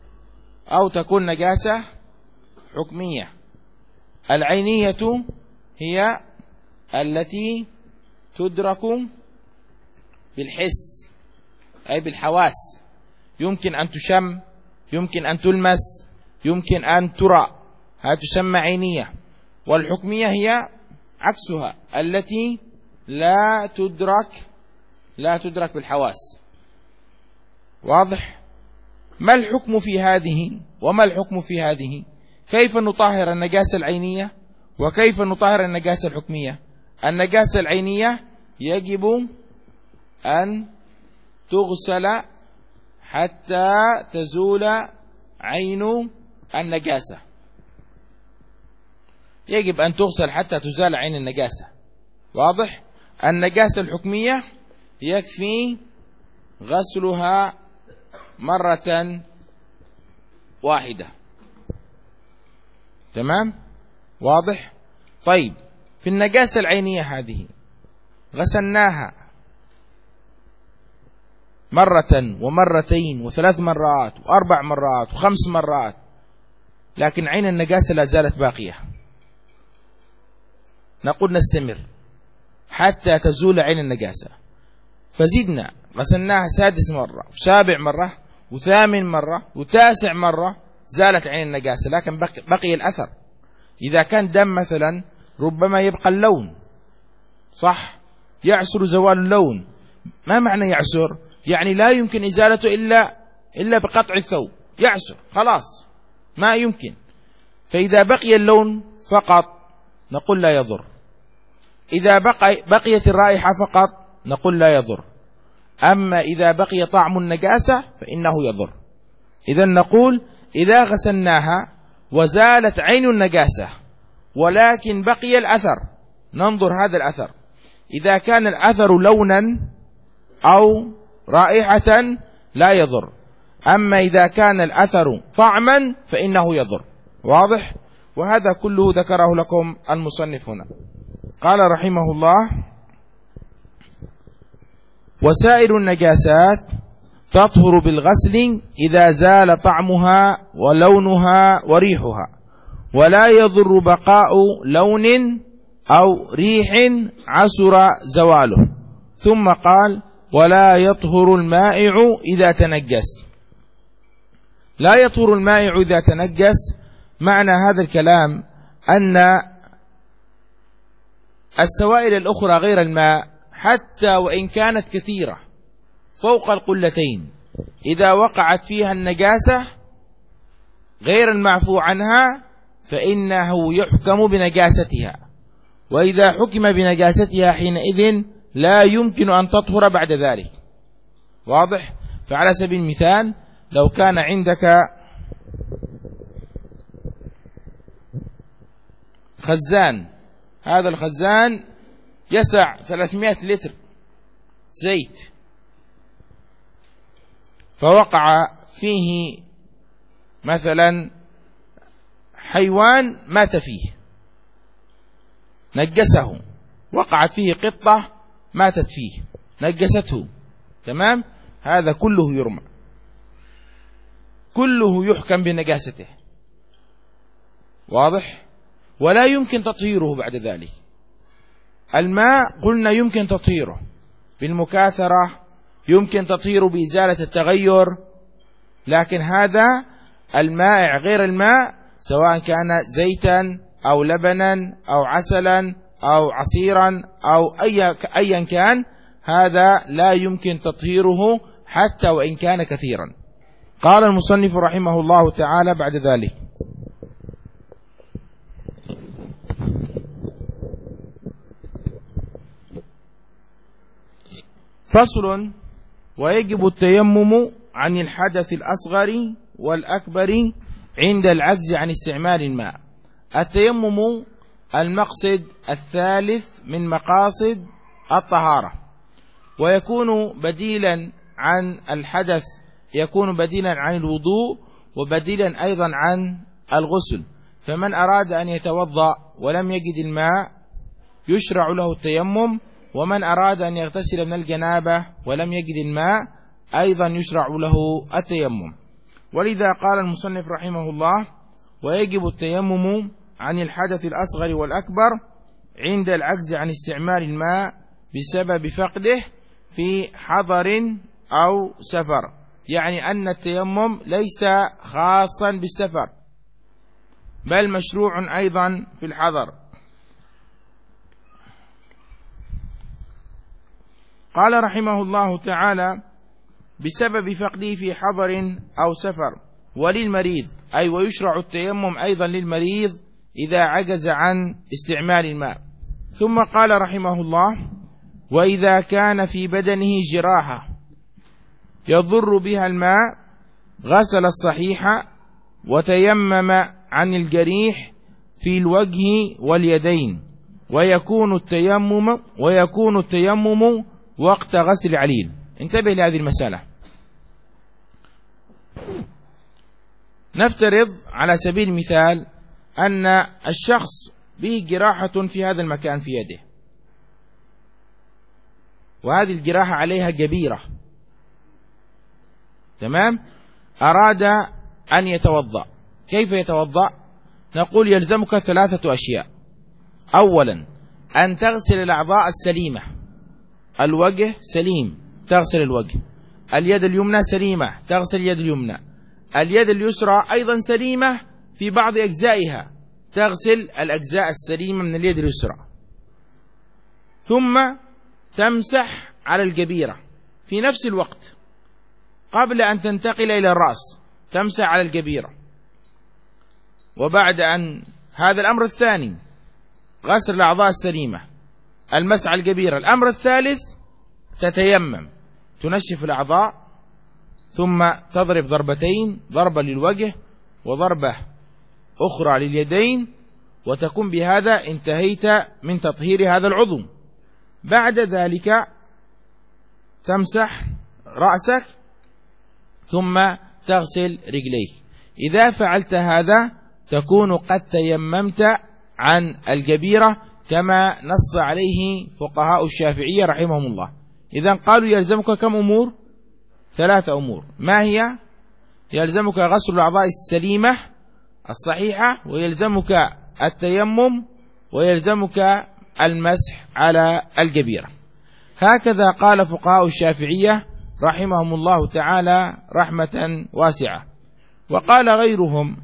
أو تكون نجاسة حكمية. العينية هي التي تدرك بالحس أي بالحواس، يمكن أن تشم، يمكن أن تلمس، يمكن أن ترى، هذه تسمى عينية. والحكمية هي عكسها التي لا تدرك لا تدرك بالحواس. واضح؟ ما الحكم في هذه وما الحكم في هذه؟ كيف نطهر النجاسة العينية وكيف نطهر النجاسة الحكمية؟ النجاسة العينية يجب أن تغسل حتى تزول عين النجاسة، يجب أن تغسل حتى تزال عين النجاسة. واضح؟ النجاسة الحكمية يكفي غسلها مرة واحدة. تمام؟ واضح؟ طيب، في النجاسة العينية هذه غسلناها مرة ومرتين وثلاث مرات وأربع مرات وخمس مرات، لكن عين النجاسة لا زالت باقية، نقول نستمر حتى تزول عين النجاسة. فزدنا غسلناها سادس مرة وسابع مرة وثامن مرة وتاسع مرة، زالت عين النجاسة لكن بقي, بقي الأثر. إذا كان دم مثلا ربما يبقى اللون، صح؟ يعسر زوال اللون. ما معنى يعسر؟ يعني لا يمكن إزالته إلا إلا بقطع الثوب، يعسر خلاص ما يمكن. فإذا بقي اللون فقط نقول لا يضر، إذا بقي بقيت الرائحة فقط نقول لا يضر، أما إذا بقي طعم النجاسة فإنه يضر. إذا نقول إذا غسلناها وزالت عين النجاسة ولكن بقي الأثر، ننظر هذا الأثر، إذا كان الأثر لونا أو رائحة لا يضر، أما إذا كان الأثر طعما فإنه يضر. واضح؟ وهذا كله ذكره لكم المصنف هنا. قال رحمه الله: وسائر النجاسات تطهر بالغسل إذا زال طعمها ولونها وريحها، ولا يضر بقاء لون أو ريح عسر زواله. ثم قال: ولا يطهر المائع إذا تنجس. لا يطهر المائع إذا تنجس، معنى هذا الكلام أن السوائل الأخرى غير الماء حتى وإن كانت كثيرة فوق القلتين، إذا وقعت فيها النجاسة غير المعفو عنها فإنه يحكم بنجاستها، وإذا حكم بنجاستها حينئذ لا يمكن أن تطهر بعد ذلك. واضح؟ فعلى سبيل المثال لو كان عندك خزان، هذا الخزان يسع ثلاثمائة لتر زيت، فوقع فيه مثلا حيوان مات فيه نجسه، وقعت فيه قطة ماتت فيه نجسته، تمام؟ هذا كله يرمى، كله يحكم بنجاسته. واضح؟ ولا يمكن تطهيره بعد ذلك. الماء قلنا يمكن تطهيره بالمكاثرة، يمكن تطهيره بإزالة التغير، لكن هذا المائع غير الماء سواء كان زيتا أو لبنا أو عسلا أو عصيرا أو أي أيا كان، هذا لا يمكن تطهيره حتى وإن كان كثيرا. قال المصنف رحمه الله تعالى بعد ذلك: فصل: ويجب التيمم عن الحدث الأصغر والأكبر عند العجز عن استعمال الماء. التيمم المقصد الثالث من مقاصد الطهارة، ويكون بديلا عن الحدث، يكون بديلا عن الوضوء وبديلا أيضا عن الغسل. فمن أراد أن يتوضأ ولم يجد الماء يشرع له التيمم، ومن أراد أن يغتسل من الجنابة ولم يجد الماء أيضا يشرع له التيمم. ولذا قال المصنف رحمه الله: ويجب التيمم عن الحدث الأصغر والأكبر عند العجز عن استعمال الماء بسبب فقده في حضر أو سفر، يعني أن التيمم ليس خاصا بالسفر بل مشروع أيضا في الحضر. قال رحمه الله تعالى: بسبب فقده في حضر أو سفر، وللمريض، أي ويشرع التيمم أيضا للمريض إذا عجز عن استعمال الماء. ثم قال رحمه الله: وإذا كان في بدنه جراحة يضر بها الماء غسل الصحيح وتيمم عن الجريح في الوجه واليدين، ويكون التيمم ويكون التيمم وقت غسل العليل. انتبه لهذه المسألة. نفترض على سبيل المثال أن الشخص به جراحة في هذا المكان في يده، وهذه الجراحة عليها جبيرة، تمام؟ أراد أن يتوضأ. كيف يتوضأ؟ نقول يلزمك ثلاثة أشياء. أولا أن تغسل الأعضاء السليمة، الوجه سليم تغسل الوجه، اليد اليمنى سليمة تغسل اليد اليمنى، اليد اليسرى أيضا سليمة في بعض أجزائها تغسل الأجزاء السليمة من اليد اليسرى. ثم تمسح على الجبيرة في نفس الوقت قبل أن تنتقل إلى الرأس، تمسح على الجبيرة. وبعد أن هذا الأمر الثاني غسل الأعضاء السليمة، المسح على الجبيرة. الأمر الثالث تتيمم، تنشف الأعضاء ثم تضرب ضربتين، ضربة للوجه وضربة أخرى لليدين، وتكون بهذا انتهيت من تطهير هذا العضو. بعد ذلك تمسح رأسك ثم تغسل رجليك. إذا فعلت هذا تكون قد تيممت عن الجبيرة كما نص عليه فقهاء الشافعية رحمهم الله. إذن قالوا يلزمك كم أمور؟ ثلاثة أمور. ما هي؟ يلزمك غسل الأعضاء السليمة الصحيحة، ويلزمك التيمم، ويلزمك المسح على الجبيرة. هكذا قال فقهاء الشافعية رحمهم الله تعالى رحمة واسعة. وقال غيرهم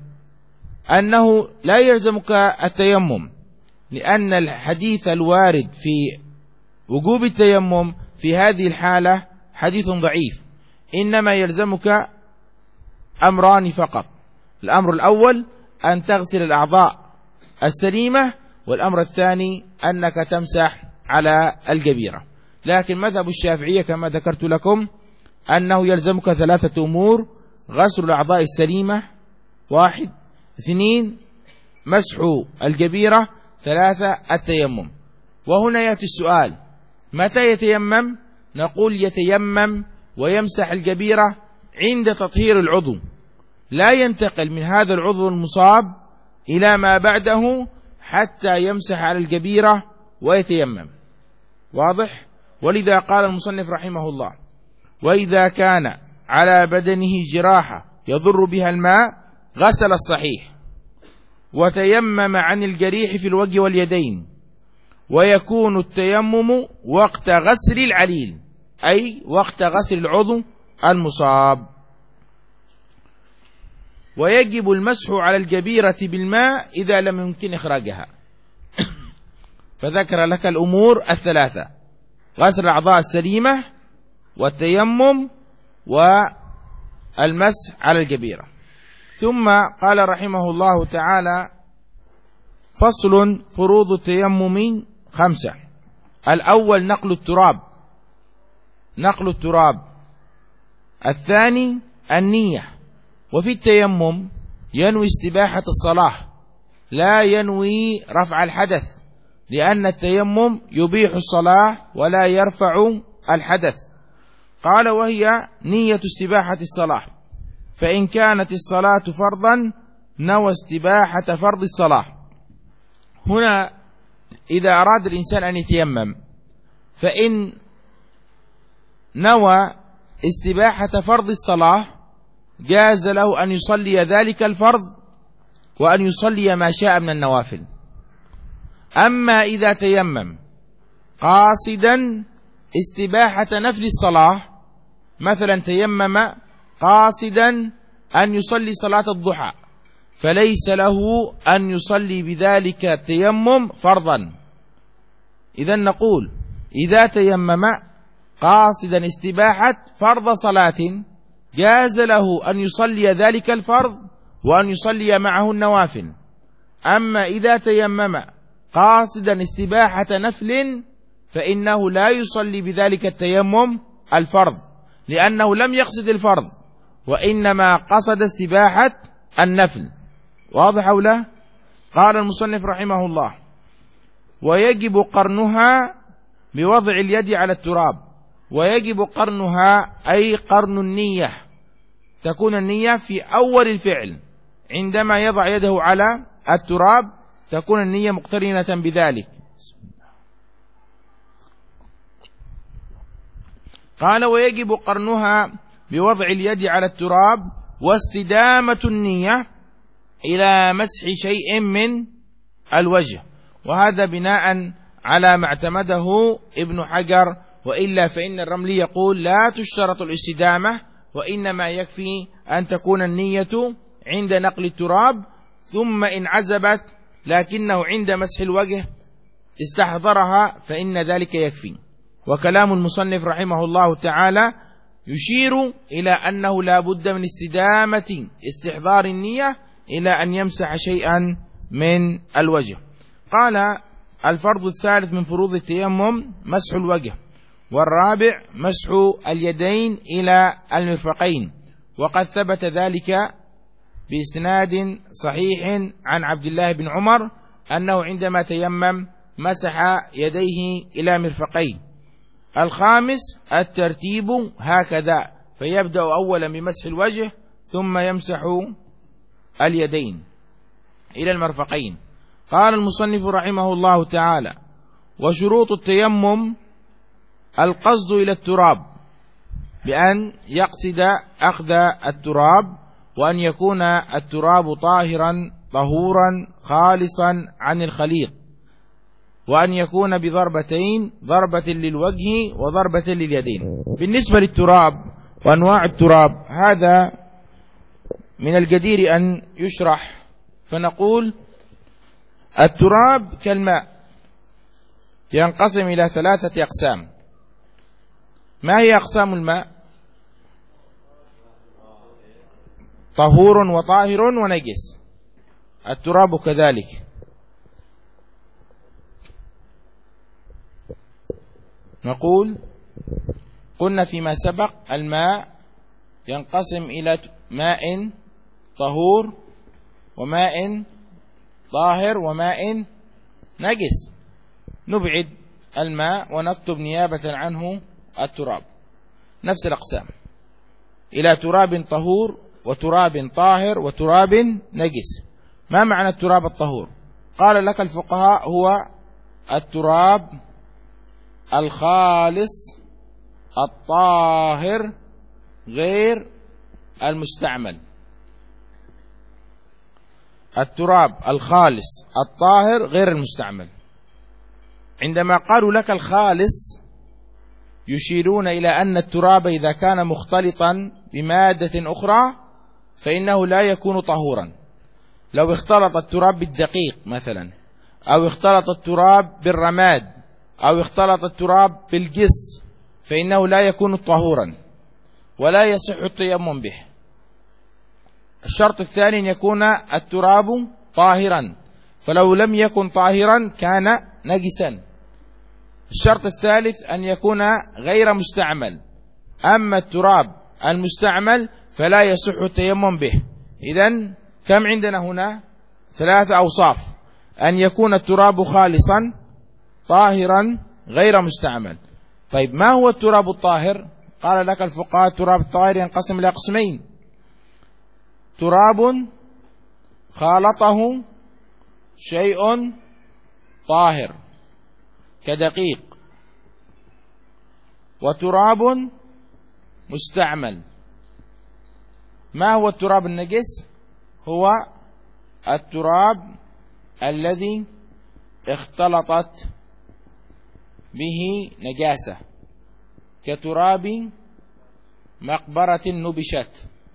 أنه لا يلزمك التيمم، لأن الحديث الوارد في وجوب التيمم في هذه الحالة حديث ضعيف، إنما يلزمك أمران فقط. الأمر الأول أن تغسل الأعضاء السليمة، والأمر الثاني أنك تمسح على الجبيرة. لكن مذهب الشافعية كما ذكرت لكم أنه يلزمك ثلاثة أمور: غسل الأعضاء السليمة واحد، اثنين مسح الجبيرة، ثلاثة التيمم. وهنا يأتي السؤال: متى يتيمم؟ نقول يتيمم ويمسح الجبيرة عند تطهير العضو، لا ينتقل من هذا العضو المصاب إلى ما بعده حتى يمسح على الجبيرة ويتيمم. واضح؟ ولذا قال المصنف رحمه الله: وإذا كان على بدنه جراحة يضر بها الماء غسل الصحيح وتيمم عن الجريح في الوجه واليدين، ويكون التيمم وقت غسل العليل، أي وقت غسل العضو المصاب. ويجب المسح على الجبيرة بالماء إذا لم يمكن إخراجها. فذكر لك الأمور الثلاثة: غسل الأعضاء السليمة، والتيمم، والمسح على الجبيرة. ثم قال رحمه الله تعالى: فصل: فروض التيمم خمسة. الأول نقل التراب، نقل التراب. الثاني النية. وفي التيمم ينوي استباحة الصلاة، لا ينوي رفع الحدث، لأن التيمم يبيح الصلاة ولا يرفع الحدث. قال: وهي نية استباحة الصلاة، فإن كانت الصلاة فرضا نوى استباحة فرض الصلاة. هنا إذا أراد الإنسان أن يتيمم فإن نوى استباحة فرض الصلاة جاز له أن يصلي ذلك الفرض وأن يصلي ما شاء من النوافل. أما إذا تيمم قاصدا استباحة نفل الصلاة، مثلا تيمم قاصدا أن يصلي صلاة الضحى، فليس له أن يصلي بذلك التيمم فرضا. إذن نقول إذا تيمم قاصدا استباحة فرض صلاة جاز له أن يصلي ذلك الفرض وأن يصلي معه النوافل. أما إذا تيمم قاصدا استباحة نفل فإنه لا يصلي بذلك التيمم الفرض، لأنه لم يقصد الفرض وإنما قصد استباحة النفل. واضح أو لا؟ قال المصنف رحمه الله: ويجب قرنها بوضع اليد على التراب. ويجب قرنها أي قرن النية، تكون النية في أول الفعل، عندما يضع يده على التراب تكون النية مقترنة بذلك. قال: ويجب قرنها بوضع اليد على التراب واستدامة النية إلى مسح شيء من الوجه، وهذا بناء على ما اعتمده ابن حجر، وإلا فإن الرملي يقول لا تشترط الاستدامة، وإنما يكفي أن تكون النية عند نقل التراب، ثم إن عزبت لكنه عند مسح الوجه استحضرها فإن ذلك يكفي. وكلام المصنف رحمه الله تعالى يشير إلى أنه لا بد من استدامة استحضار النية إلى أن يمسح شيئا من الوجه. قال: الفرض الثالث من فروض التيمم مسح الوجه، والرابع مسح اليدين إلى المرفقين، وقد ثبت ذلك بإسناد صحيح عن عبد الله بن عمر أنه عندما تيمم مسح يديه إلى مرفقين. الخامس الترتيب هكذا، فيبدأ أولا بمسح الوجه ثم يمسح اليدين إلى المرفقين. قال المصنف رحمه الله تعالى: وشروط التيمم القصد إلى التراب، بأن يقصد أخذ التراب، وأن يكون التراب طاهرا طهورا خالصا عن الخليط، وأن يكون بضربتين، ضربة للوجه وضربة لليدين. بالنسبة للتراب وأنواع التراب هذا من الجدير أن يشرح، فنقول: التراب كالماء ينقسم إلى ثلاثة أقسام. ما هي أقسام الماء؟ طهور وطاهر ونجس. التراب كذلك. نقول قلنا فيما سبق الماء ينقسم إلى ماء طهور وماء طاهر وماء نجس. نبعد الماء ونكتب نيابة عنه التراب. نفس الأقسام إلى تراب طهور وتراب طاهر وتراب نجس. ما معنى التراب الطهور؟ قال لك الفقهاء: هو التراب الخالص الطاهر غير المستعمل. التراب الخالص الطاهر غير المستعمل. عندما قالوا لك الخالص يشيرون إلى أن التراب إذا كان مختلطا بمادة أخرى فإنه لا يكون طهورا. لو اختلط التراب بالدقيق مثلا، أو اختلط التراب بالرماد، أو اختلط التراب بالجص، فإنه لا يكون طهورا ولا يصح التيمم به. الشرط الثاني أن يكون التراب طاهرا، فلو لم يكن طاهرا كان نجسا. الشرط الثالث أن يكون غير مستعمل. أما التراب المستعمل فلا يصح التيمم به. إذن كم عندنا هنا؟ ثلاثة أوصاف: أن يكون التراب خالصا طاهرا غير مستعمل. طيب ما هو التراب الطاهر؟ قال لك الفقهاء: التراب الطاهر ينقسم إلى قسمين: تراب خالطه شيء طاهر كدقيق، وتراب مستعمل. ما هو التراب النجس؟ هو التراب الذي اختلطت به نجاسة كتراب مقبرة نبشت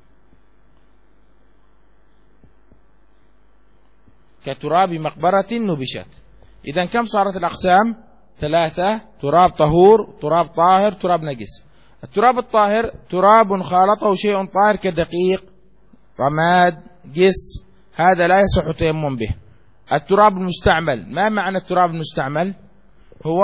كتراب مقبرة نبشت. إذن كم صارت الأقسام؟ ثلاثة: تراب طهور، تراب طاهر، تراب نجس. التراب الطاهر تراب خالطه شيء طاهر كدقيق، رماد، جس، هذا لا يصح التيمم به. التراب المستعمل، ما معنى التراب المستعمل؟ هو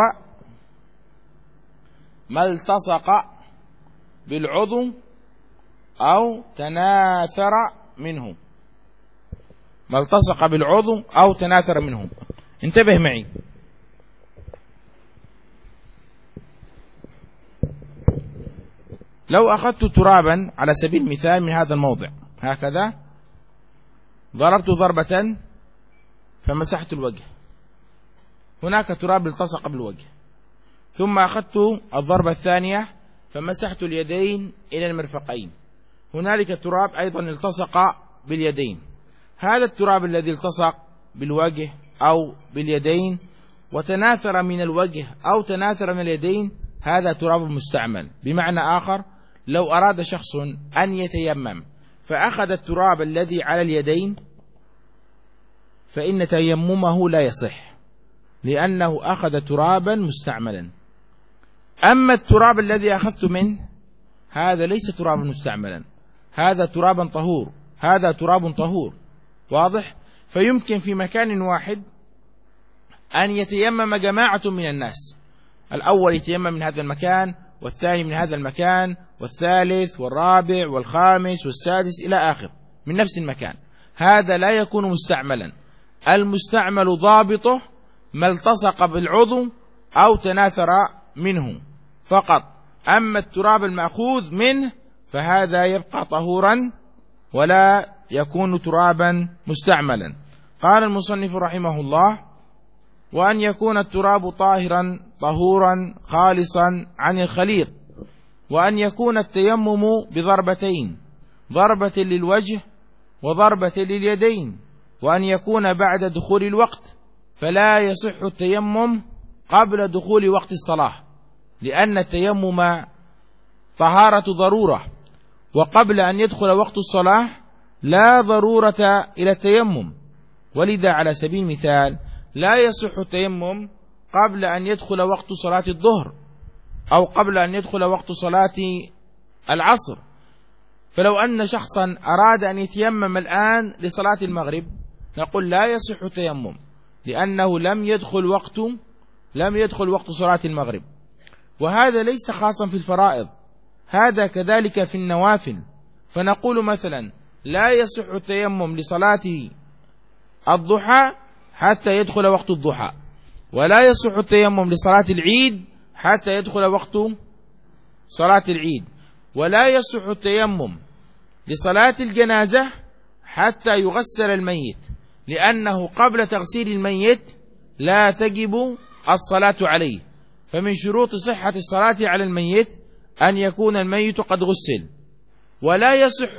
ما التصق بالعضو أو تناثر منه، ما التصق بالعضو أو تناثر منه. انتبه معي، لو أخذت ترابا على سبيل المثال من هذا الموضع هكذا، ضربت ضربة فمسحت الوجه، هناك تراب التصق بالوجه، ثم أخذت الضربة الثانية فمسحت اليدين إلى المرفقين، هنالك تراب أيضا التصق باليدين. هذا التراب الذي التصق بالوجه أو باليدين وتناثر من الوجه أو تناثر من اليدين، هذا تراب مستعمل. بمعنى آخر، لو أراد شخص أن يتيمم فأخذ التراب الذي على اليدين فإن تيممه لا يصح، لأنه أخذ ترابا مستعملا. أما التراب الذي أخذت منه هذا ليس ترابا مستعملا، هذا ترابا طهور، هذا تراب طهور، واضح؟ فيمكن في مكان واحد أن يتيمم جماعة من الناس، الأول يتيمم من هذا المكان، والثاني من هذا المكان، والثالث والرابع والخامس والسادس إلى آخر من نفس المكان، هذا لا يكون مستعملا. المستعمل ضابطه ما التصق بالعضو أو تناثر منه فقط. أما التراب المأخوذ منه فهذا يبقى طهورا ولا يكون ترابا مستعملا. قال المصنف رحمه الله: وأن يكون التراب طاهرا طهورا خالصا عن الخليط، وأن يكون التيمم بضربتين، ضربة للوجه وضربة لليدين، وأن يكون بعد دخول الوقت، فلا يصح التيمم قبل دخول وقت الصلاة، لأن التيمم طهارة ضرورة، وقبل أن يدخل وقت الصلاة لا ضرورة إلى التيمم. ولذا على سبيل المثال لا يصح التيمم قبل أن يدخل وقت صلاة الظهر أو قبل أن يدخل وقت صلاة العصر. فلو أن شخصا أراد أن يتيمم الآن لصلاة المغرب نقول لا يصح التيمم، لأنه لم يدخل وقت لم يدخل وقت صلاة المغرب. وهذا ليس خاصا في الفرائض، هذا كذلك في النوافل. فنقول مثلا لا يصح التيمم لصلاة الضحى حتى يدخل وقت الضحى، ولا يصح التيمم لصلاة العيد حتى يدخل وقت صلاة العيد، ولا يصح التيمم لصلاة الجنازة حتى يغسل الميت، لأنه قبل تغسيل الميت لا تجب الصلاة عليه. فمن شروط صحة الصلاة على الميت أن يكون الميت قد غسل. ولا يصح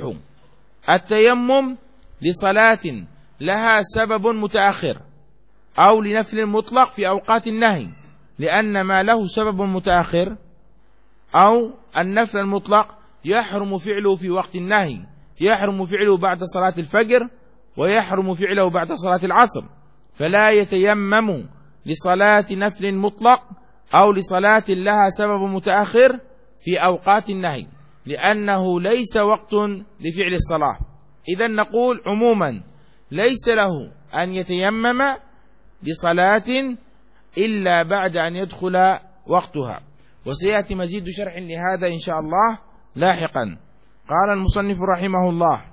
التيمم لصلاة لها سبب متأخر أو لنفل مطلق في أوقات النهي، لأن ما له سبب متأخر أو النفل المطلق يحرم فعله في وقت النهي، يحرم فعله بعد صلاة الفجر ويحرم فعله بعد صلاة العصر، فلا يتيمم لصلاة نفل مطلق أو لصلاة لها سبب متأخر في أوقات النهي، لأنه ليس وقت لفعل الصلاة. إذن نقول عموما ليس له أن يتيمم لصلاة إلا بعد أن يدخل وقتها، وسيأتي مزيد شرح لهذا إن شاء الله لاحقا. قال المصنف رحمه الله: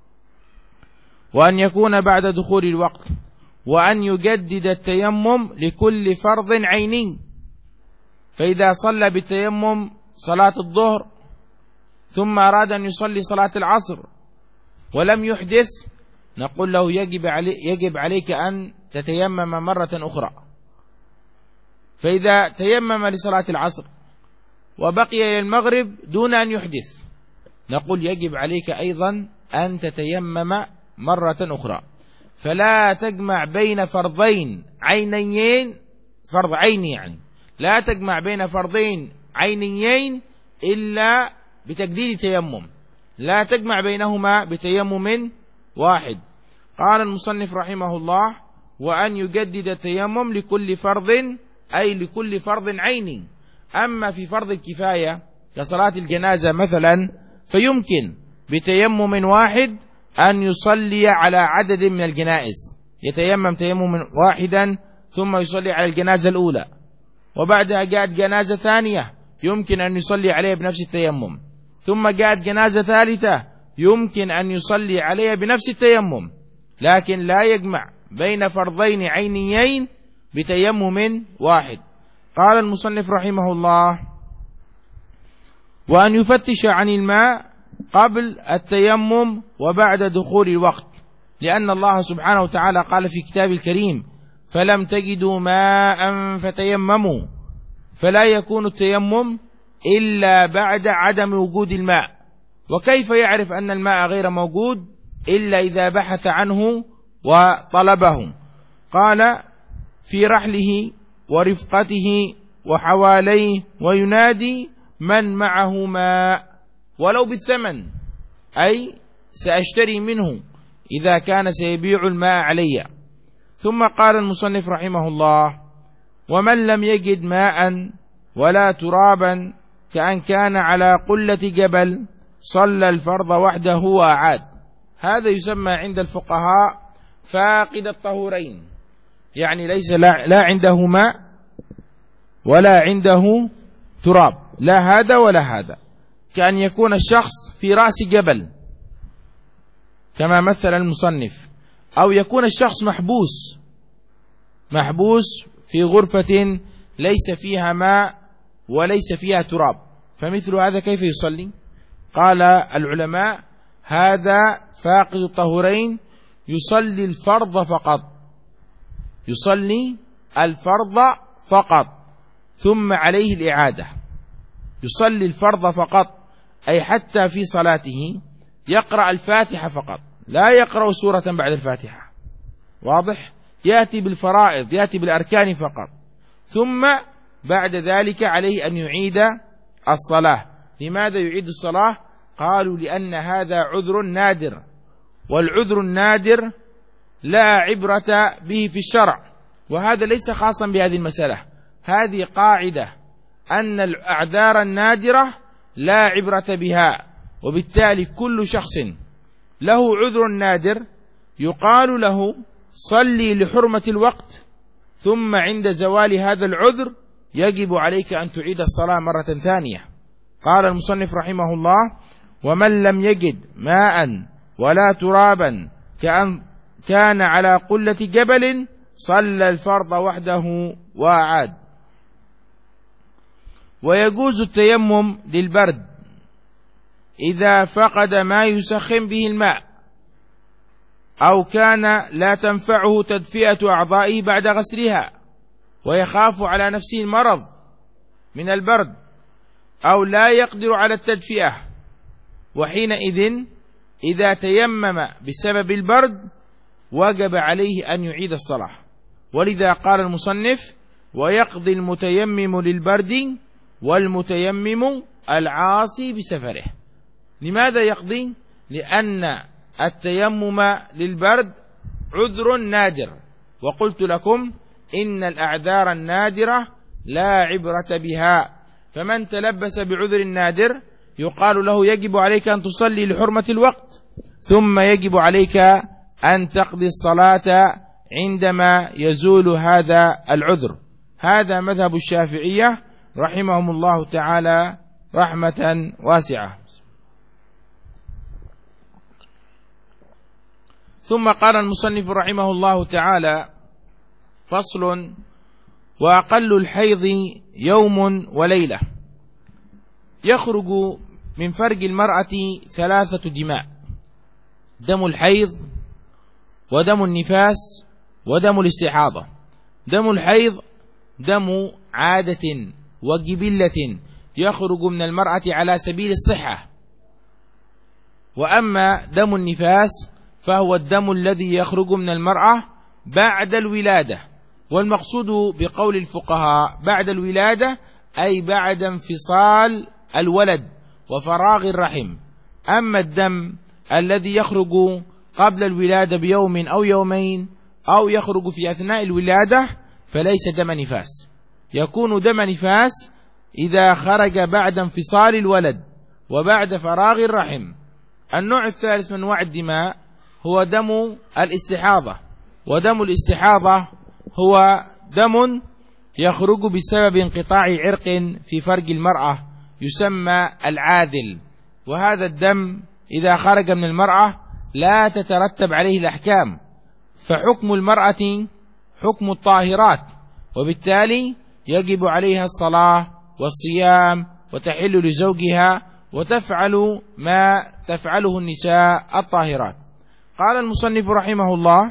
وأن يكون بعد دخول الوقت، وأن يجدد التيمم لكل فرض عيني. فإذا صلى بالتيمم صلاة الظهر ثم أراد أن يصلي صلاة العصر ولم يحدث، نقول له يجب, علي يجب عليك أن تتيمم مرة أخرى. فإذا تيمم لصلاة العصر وبقي إلى المغرب دون أن يحدث، نقول يجب عليك أيضا أن تتيمم مرة أخرى. فلا تجمع بين فرضين عينيين، فرض عين يعني، لا تجمع بين فرضين عينيين إلا بتجديد تيمم، لا تجمع بينهما بتيمم واحد. قال المصنف رحمه الله: وأن يجدد التيمم لكل فرض، أي لكل فرض عيني. أما في فرض الكفاية كصلاة الجنازة مثلا فيمكن بتيمم واحد أن يصلي على عدد من الجنائز، يتيمم تيمم واحدا ثم يصلي على الجنازة الأولى، وبعدها جاءت جنازة ثانية يمكن أن يصلي عليها بنفس التيمم، ثم جاءت جنازة ثالثة يمكن أن يصلي عليها بنفس التيمم، لكن لا يجمع بين فرضين عينيين بتيمم واحد. قال المصنف رحمه الله: وأن يفتش عن الماء قبل التيمم وبعد دخول الوقت، لأن الله سبحانه وتعالى قال في كتاب الكريم: فلم تجدوا ماء فتيمموا، فلا يكون التيمم إلا بعد عدم وجود الماء. وكيف يعرف أن الماء غير موجود إلا إذا بحث عنه وطلبه؟ قال: في رحله ورفقته وحواليه وينادي من معه ماء ولو بالثمن، أي سأشتري منه إذا كان سيبيع الماء علي. ثم قال المصنف رحمه الله: ومن لم يجد ماء ولا ترابا كأن كان على قلة جبل صلى الفرض وحده وأعاد. هذا يسمى عند الفقهاء فاقد الطهورين، يعني ليس لا, لا عنده ماء ولا عنده تراب، لا هذا ولا هذا، كأن يكون الشخص في رأس جبل كما مثل المصنف، أو يكون الشخص محبوس محبوس في غرفة ليس فيها ماء وليس فيها تراب، فمثل هذا كيف يصلي؟ قال العلماء: هذا فاقد الطهورين يصلي الفرض فقط، يصلي الفرض فقط ثم عليه الإعادة. يصلي الفرض فقط، أي حتى في صلاته يقرأ الفاتحة فقط، لا يقرأ سورة بعد الفاتحة، واضح؟ يأتي بالفرائض، يأتي بالأركان فقط، ثم بعد ذلك عليه أن يعيد الصلاة. لماذا يعيد الصلاة؟ قالوا: لأن هذا عذر نادر، والعذر النادر لا عبرة به في الشرع، وهذا ليس خاصا بهذه المسألة، هذه قاعدة أن الأعذار النادرة لا عبرة بها، وبالتالي كل شخص له عذر نادر يقال له: صلي لحرمة الوقت، ثم عند زوال هذا العذر يجب عليك أن تعيد الصلاة مرة ثانية. قال المصنف رحمه الله: ومن لم يجد ماء ولا ترابا كأن كان على قلة جبل صلى الفرض وحده وأعاد. ويجوز التيمم للبرد إذا فقد ما يسخن به الماء، أو كان لا تنفعه تدفئة أعضائه بعد غسلها ويخاف على نفسه المرض من البرد، أو لا يقدر على التدفئة، وحينئذ إذا تيمم بسبب البرد وجب عليه أن يعيد الصلاة. ولذا قال المصنف: ويقضي المتيمم للبرد والمتيمم العاصي بسفره. لماذا يقضي؟ لأن التيمم للبرد عذر نادر، وقلت لكم إن الأعذار النادرة لا عبرة بها، فمن تلبس بعذر نادر يقال له: يجب عليك أن تصلي لحرمة الوقت، ثم يجب عليك أن تقضي الصلاة عندما يزول هذا العذر. هذا مذهب الشافعية رحمهم الله تعالى رحمة واسعة. ثم قال المصنف رحمه الله تعالى: فصل: وأقل الحيض يوم وليلة. يخرج من فرج المرأة ثلاثة دماء: دم الحيض، ودم النفاس، ودم الاستحاضة. دم الحيض دم عادة وجبلة يخرج من المرأة على سبيل الصحة، وأما دم النفاس فهو الدم الذي يخرج من المرأة بعد الولادة. والمقصود بقول الفقهاء بعد الولادة أي بعد انفصال الولد وفراغ الرحم. أما الدم الذي يخرج قبل الولادة بيوم أو يومين أو يخرج في أثناء الولادة فليس دم نفاس. يكون دم نفاس إذا خرج بعد انفصال الولد وبعد فراغ الرحم. النوع الثالث من أنواع الدماء هو دم الاستحاضة. ودم الاستحاضة هو دم يخرج بسبب انقطاع عرق في فرج المرأة يسمى العاذل. وهذا الدم إذا خرج من المرأة لا تترتب عليه الأحكام، فحكم المرأة حكم الطاهرات، وبالتالي يجب عليها الصلاة والصيام وتحل لزوجها وتفعل ما تفعله النساء الطاهرات. قال المصنف رحمه الله: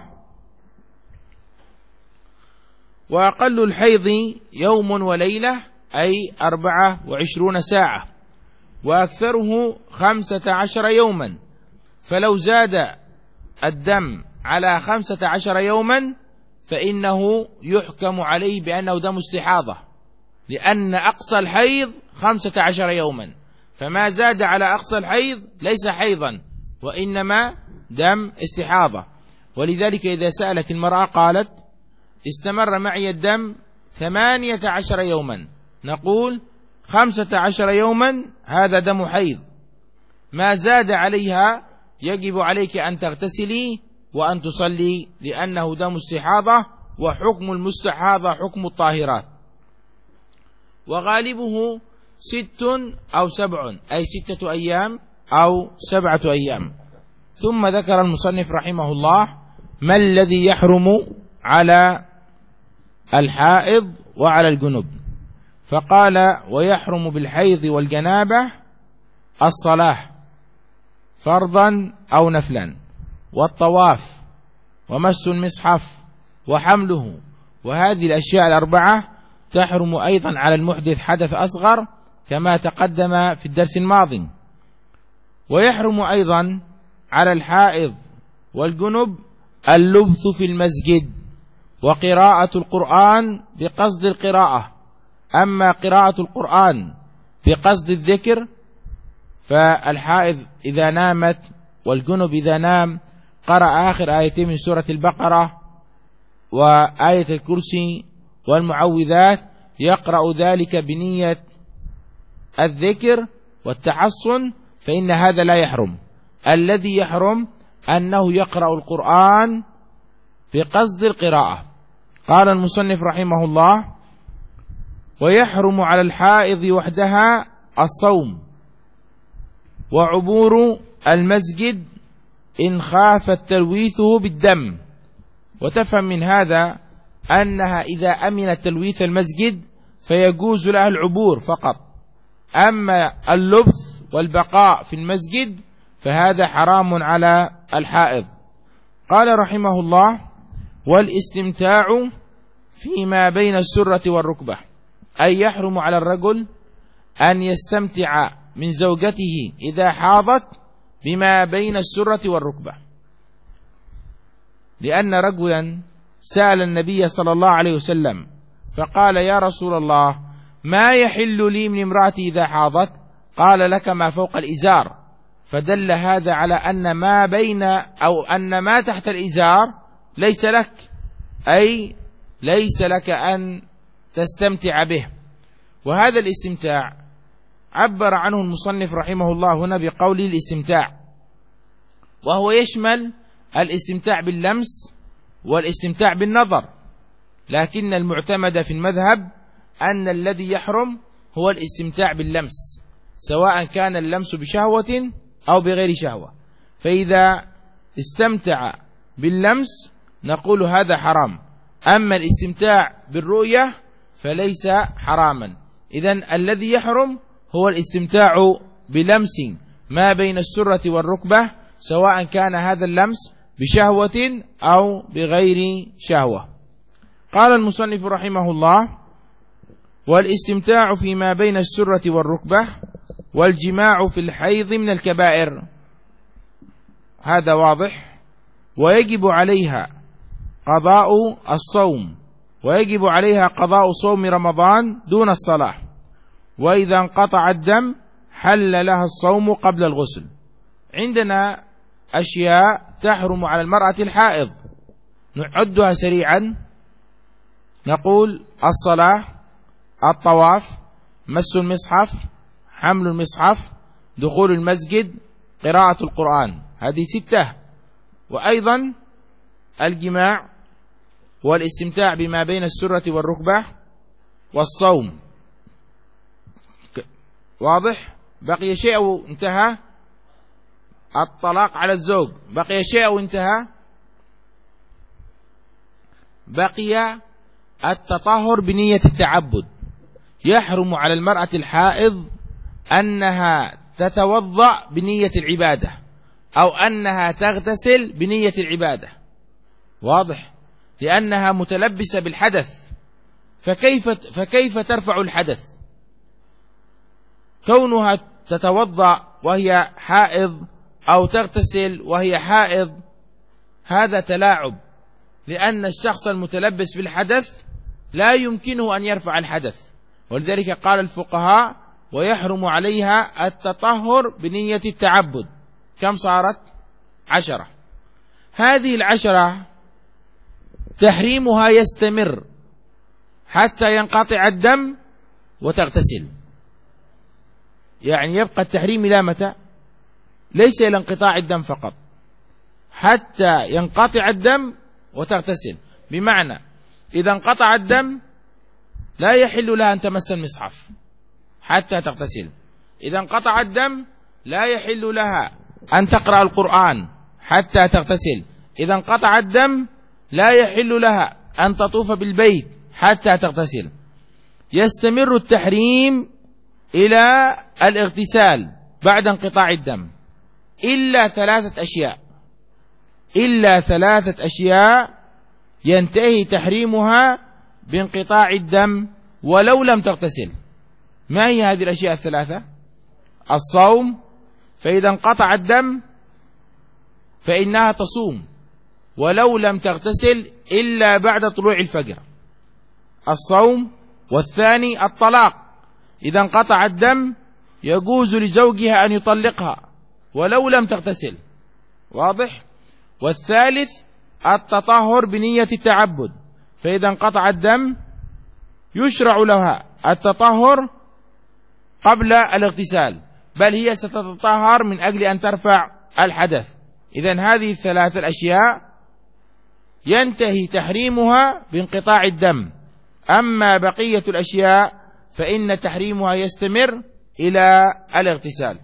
وأقل الحيض يوم وليلة أي أربعة وعشرون ساعة، وأكثره خمسة عشر يوما. فلو زاد الدم على خمسة عشر يوما فإنه يحكم عليه بأنه دم استحاضة، لأن أقصى الحيض خمسة عشر يوما، فما زاد على أقصى الحيض ليس حيضا وإنما دم استحاضة. ولذلك إذا سألت المرأة قالت: استمر معي الدم ثمانية عشر يوما، نقول: خمسة عشر يوما هذا دم حيض. ما زاد عليها يجب عليك أن تغتسلي وأن تصلي، لأنه دم استحاضة، وحكم المستحاضة حكم الطاهرات. وغالبه ست أو سبع، أي ستة أيام أو سبعة أيام. ثم ذكر المصنف رحمه الله ما الذي يحرم على الحائض وعلى الجنب، فقال: ويحرم بالحيض والجنابة الصلاة فرضا أو نفلا، والطواف، ومس المصحف، وحمله. وهذه الأشياء الأربعة تحرم أيضا على المحدث حدث أصغر كما تقدم في الدرس الماضي. ويحرم أيضا على الحائض والجنب اللبث في المسجد وقراءة القرآن بقصد القراءة. أما قراءة القرآن بقصد الذكر فالحائض إذا نامت والجنب إذا نام قرأ آخر آيتين من سورة البقرة وآية الكرسي والمعوذات، يقرأ ذلك بنية الذكر والتحصن، فإن هذا لا يحرم. الذي يحرم أنه يقرأ القرآن بقصد القراءة. قال المصنف رحمه الله: ويحرم على الحائض وحدها الصوم وعبور المسجد إن خافت تلويثه بالدم. وتفهم من هذا أنها إذا أمنت تلويث المسجد فيجوز لها العبور فقط، أما اللبث والبقاء في المسجد فهذا حرام على الحائض. قال رحمه الله: والاستمتاع فيما بين السرة والركبة، أي يحرم على الرجل أن يستمتع من زوجته إذا حاضت بما بين السرة والركبة، لأن رجلا سأل النبي صلى الله عليه وسلم فقال: يا رسول الله، ما يحل لي من امرأتي إذا حاضت؟ قال: لك ما فوق الإزار. فدل هذا على أن ما بين أو أن ما تحت الإزار ليس لك، أي ليس لك أن تستمتع به. وهذا الاستمتاع عبر عنه المصنف رحمه الله هنا بقول الاستمتاع، وهو يشمل الاستمتاع باللمس والاستمتاع بالنظر، لكن المعتمد في المذهب أن الذي يحرم هو الاستمتاع باللمس، سواء كان اللمس بشهوة أو بغير شهوة. فإذا استمتع باللمس نقول هذا حرام، أما الاستمتاع بالرؤية فليس حراما. إذن الذي يحرم هو الاستمتاع بلمس ما بين السرة والركبة، سواء كان هذا اللمس بشهوة أو بغير شهوة. قال المصنف رحمه الله: والاستمتاع فيما بين السرة والركبة والجماع في الحيض من الكبائر. هذا واضح ويجب عليها قضاء الصوم، ويجب عليها قضاء صوم رمضان دون الصلاة. وإذا انقطع الدم حل لها الصوم قبل الغسل. عندنا أشياء تحرم على المرأة الحائض نعدها سريعا. نقول الصلاة، الطواف، مس المصحف، حمل المصحف، دخول المسجد، قراءة القرآن، هذه ستة. وأيضا الجماع والاستمتاع بما بين السرة والركبة والصوم. واضح؟ بقي شيء أو انتهى؟ الطلاق على الزوج. بقي شيء أو انتهى؟ بقي التطهر بنية التعبد. يحرم على المرأة الحائض أنها تتوضأ بنية العبادة أو أنها تغتسل بنية العبادة. واضح؟ لأنها متلبسة بالحدث. فكيف, فكيف ترفع الحدث؟ كونها تتوضأ وهي حائض أو تغتسل وهي حائض هذا تلاعب، لأن الشخص المتلبس بالحدث لا يمكنه أن يرفع الحدث. ولذلك قال الفقهاء ويحرم عليها التطهر بنية التعبد. كم صارت؟ عشرة. هذه العشرة تحريمها يستمر حتى ينقطع الدم وتغتسل. يعني يبقى التحريم إلى متى؟ ليس إلى انقطاع الدم فقط، حتى ينقطع الدم وتغتسل. بمعنى إذا انقطع الدم لا يحل لها أن تمس المصحف حتى تغتسل. إذا انقطع الدم لا يحل لها أن تقرأ القرآن حتى تغتسل. إذا انقطع الدم لا يحل لها أن تطوف بالبيت حتى تغتسل. يستمر التحريم إلى الاغتسال بعد انقطاع الدم، إلا ثلاثة أشياء. إلا ثلاثة أشياء ينتهي تحريمها بانقطاع الدم ولو لم تغتسل. ما هي هذه الأشياء الثلاثة؟ الصوم، فإذا انقطع الدم فإنها تصوم ولو لم تغتسل إلا بعد طلوع الفجر. الصوم. والثاني الطلاق، إذا انقطع الدم يجوز لزوجها أن يطلقها ولو لم تغتسل. واضح؟ والثالث التطهر بنية التعبد، فإذا انقطع الدم يشرع لها التطهر قبل الاغتسال، بل هي ستتطهر من أجل أن ترفع الحدث. إذن هذه الثلاث الأشياء ينتهي تحريمها بانقطاع الدم. أما بقية الأشياء فإن تحريمها يستمر إلى الاغتسال.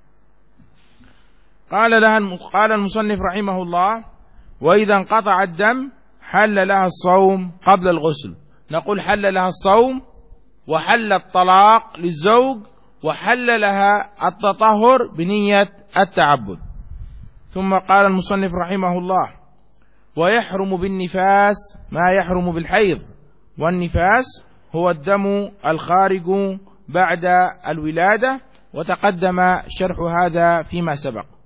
قال لها قال المصنف رحمه الله وإذا انقطع الدم حل لها الصوم قبل الغسل. نقول حل لها الصوم، وحل الطلاق للزوج، وحل لها التطهر بنية التعبد. ثم قال المصنف رحمه الله ويحرم بالنفاس ما يحرم بالحيض. والنفاس هو الدم الخارج بعد الولادة، وتقدم شرح هذا فيما سبق.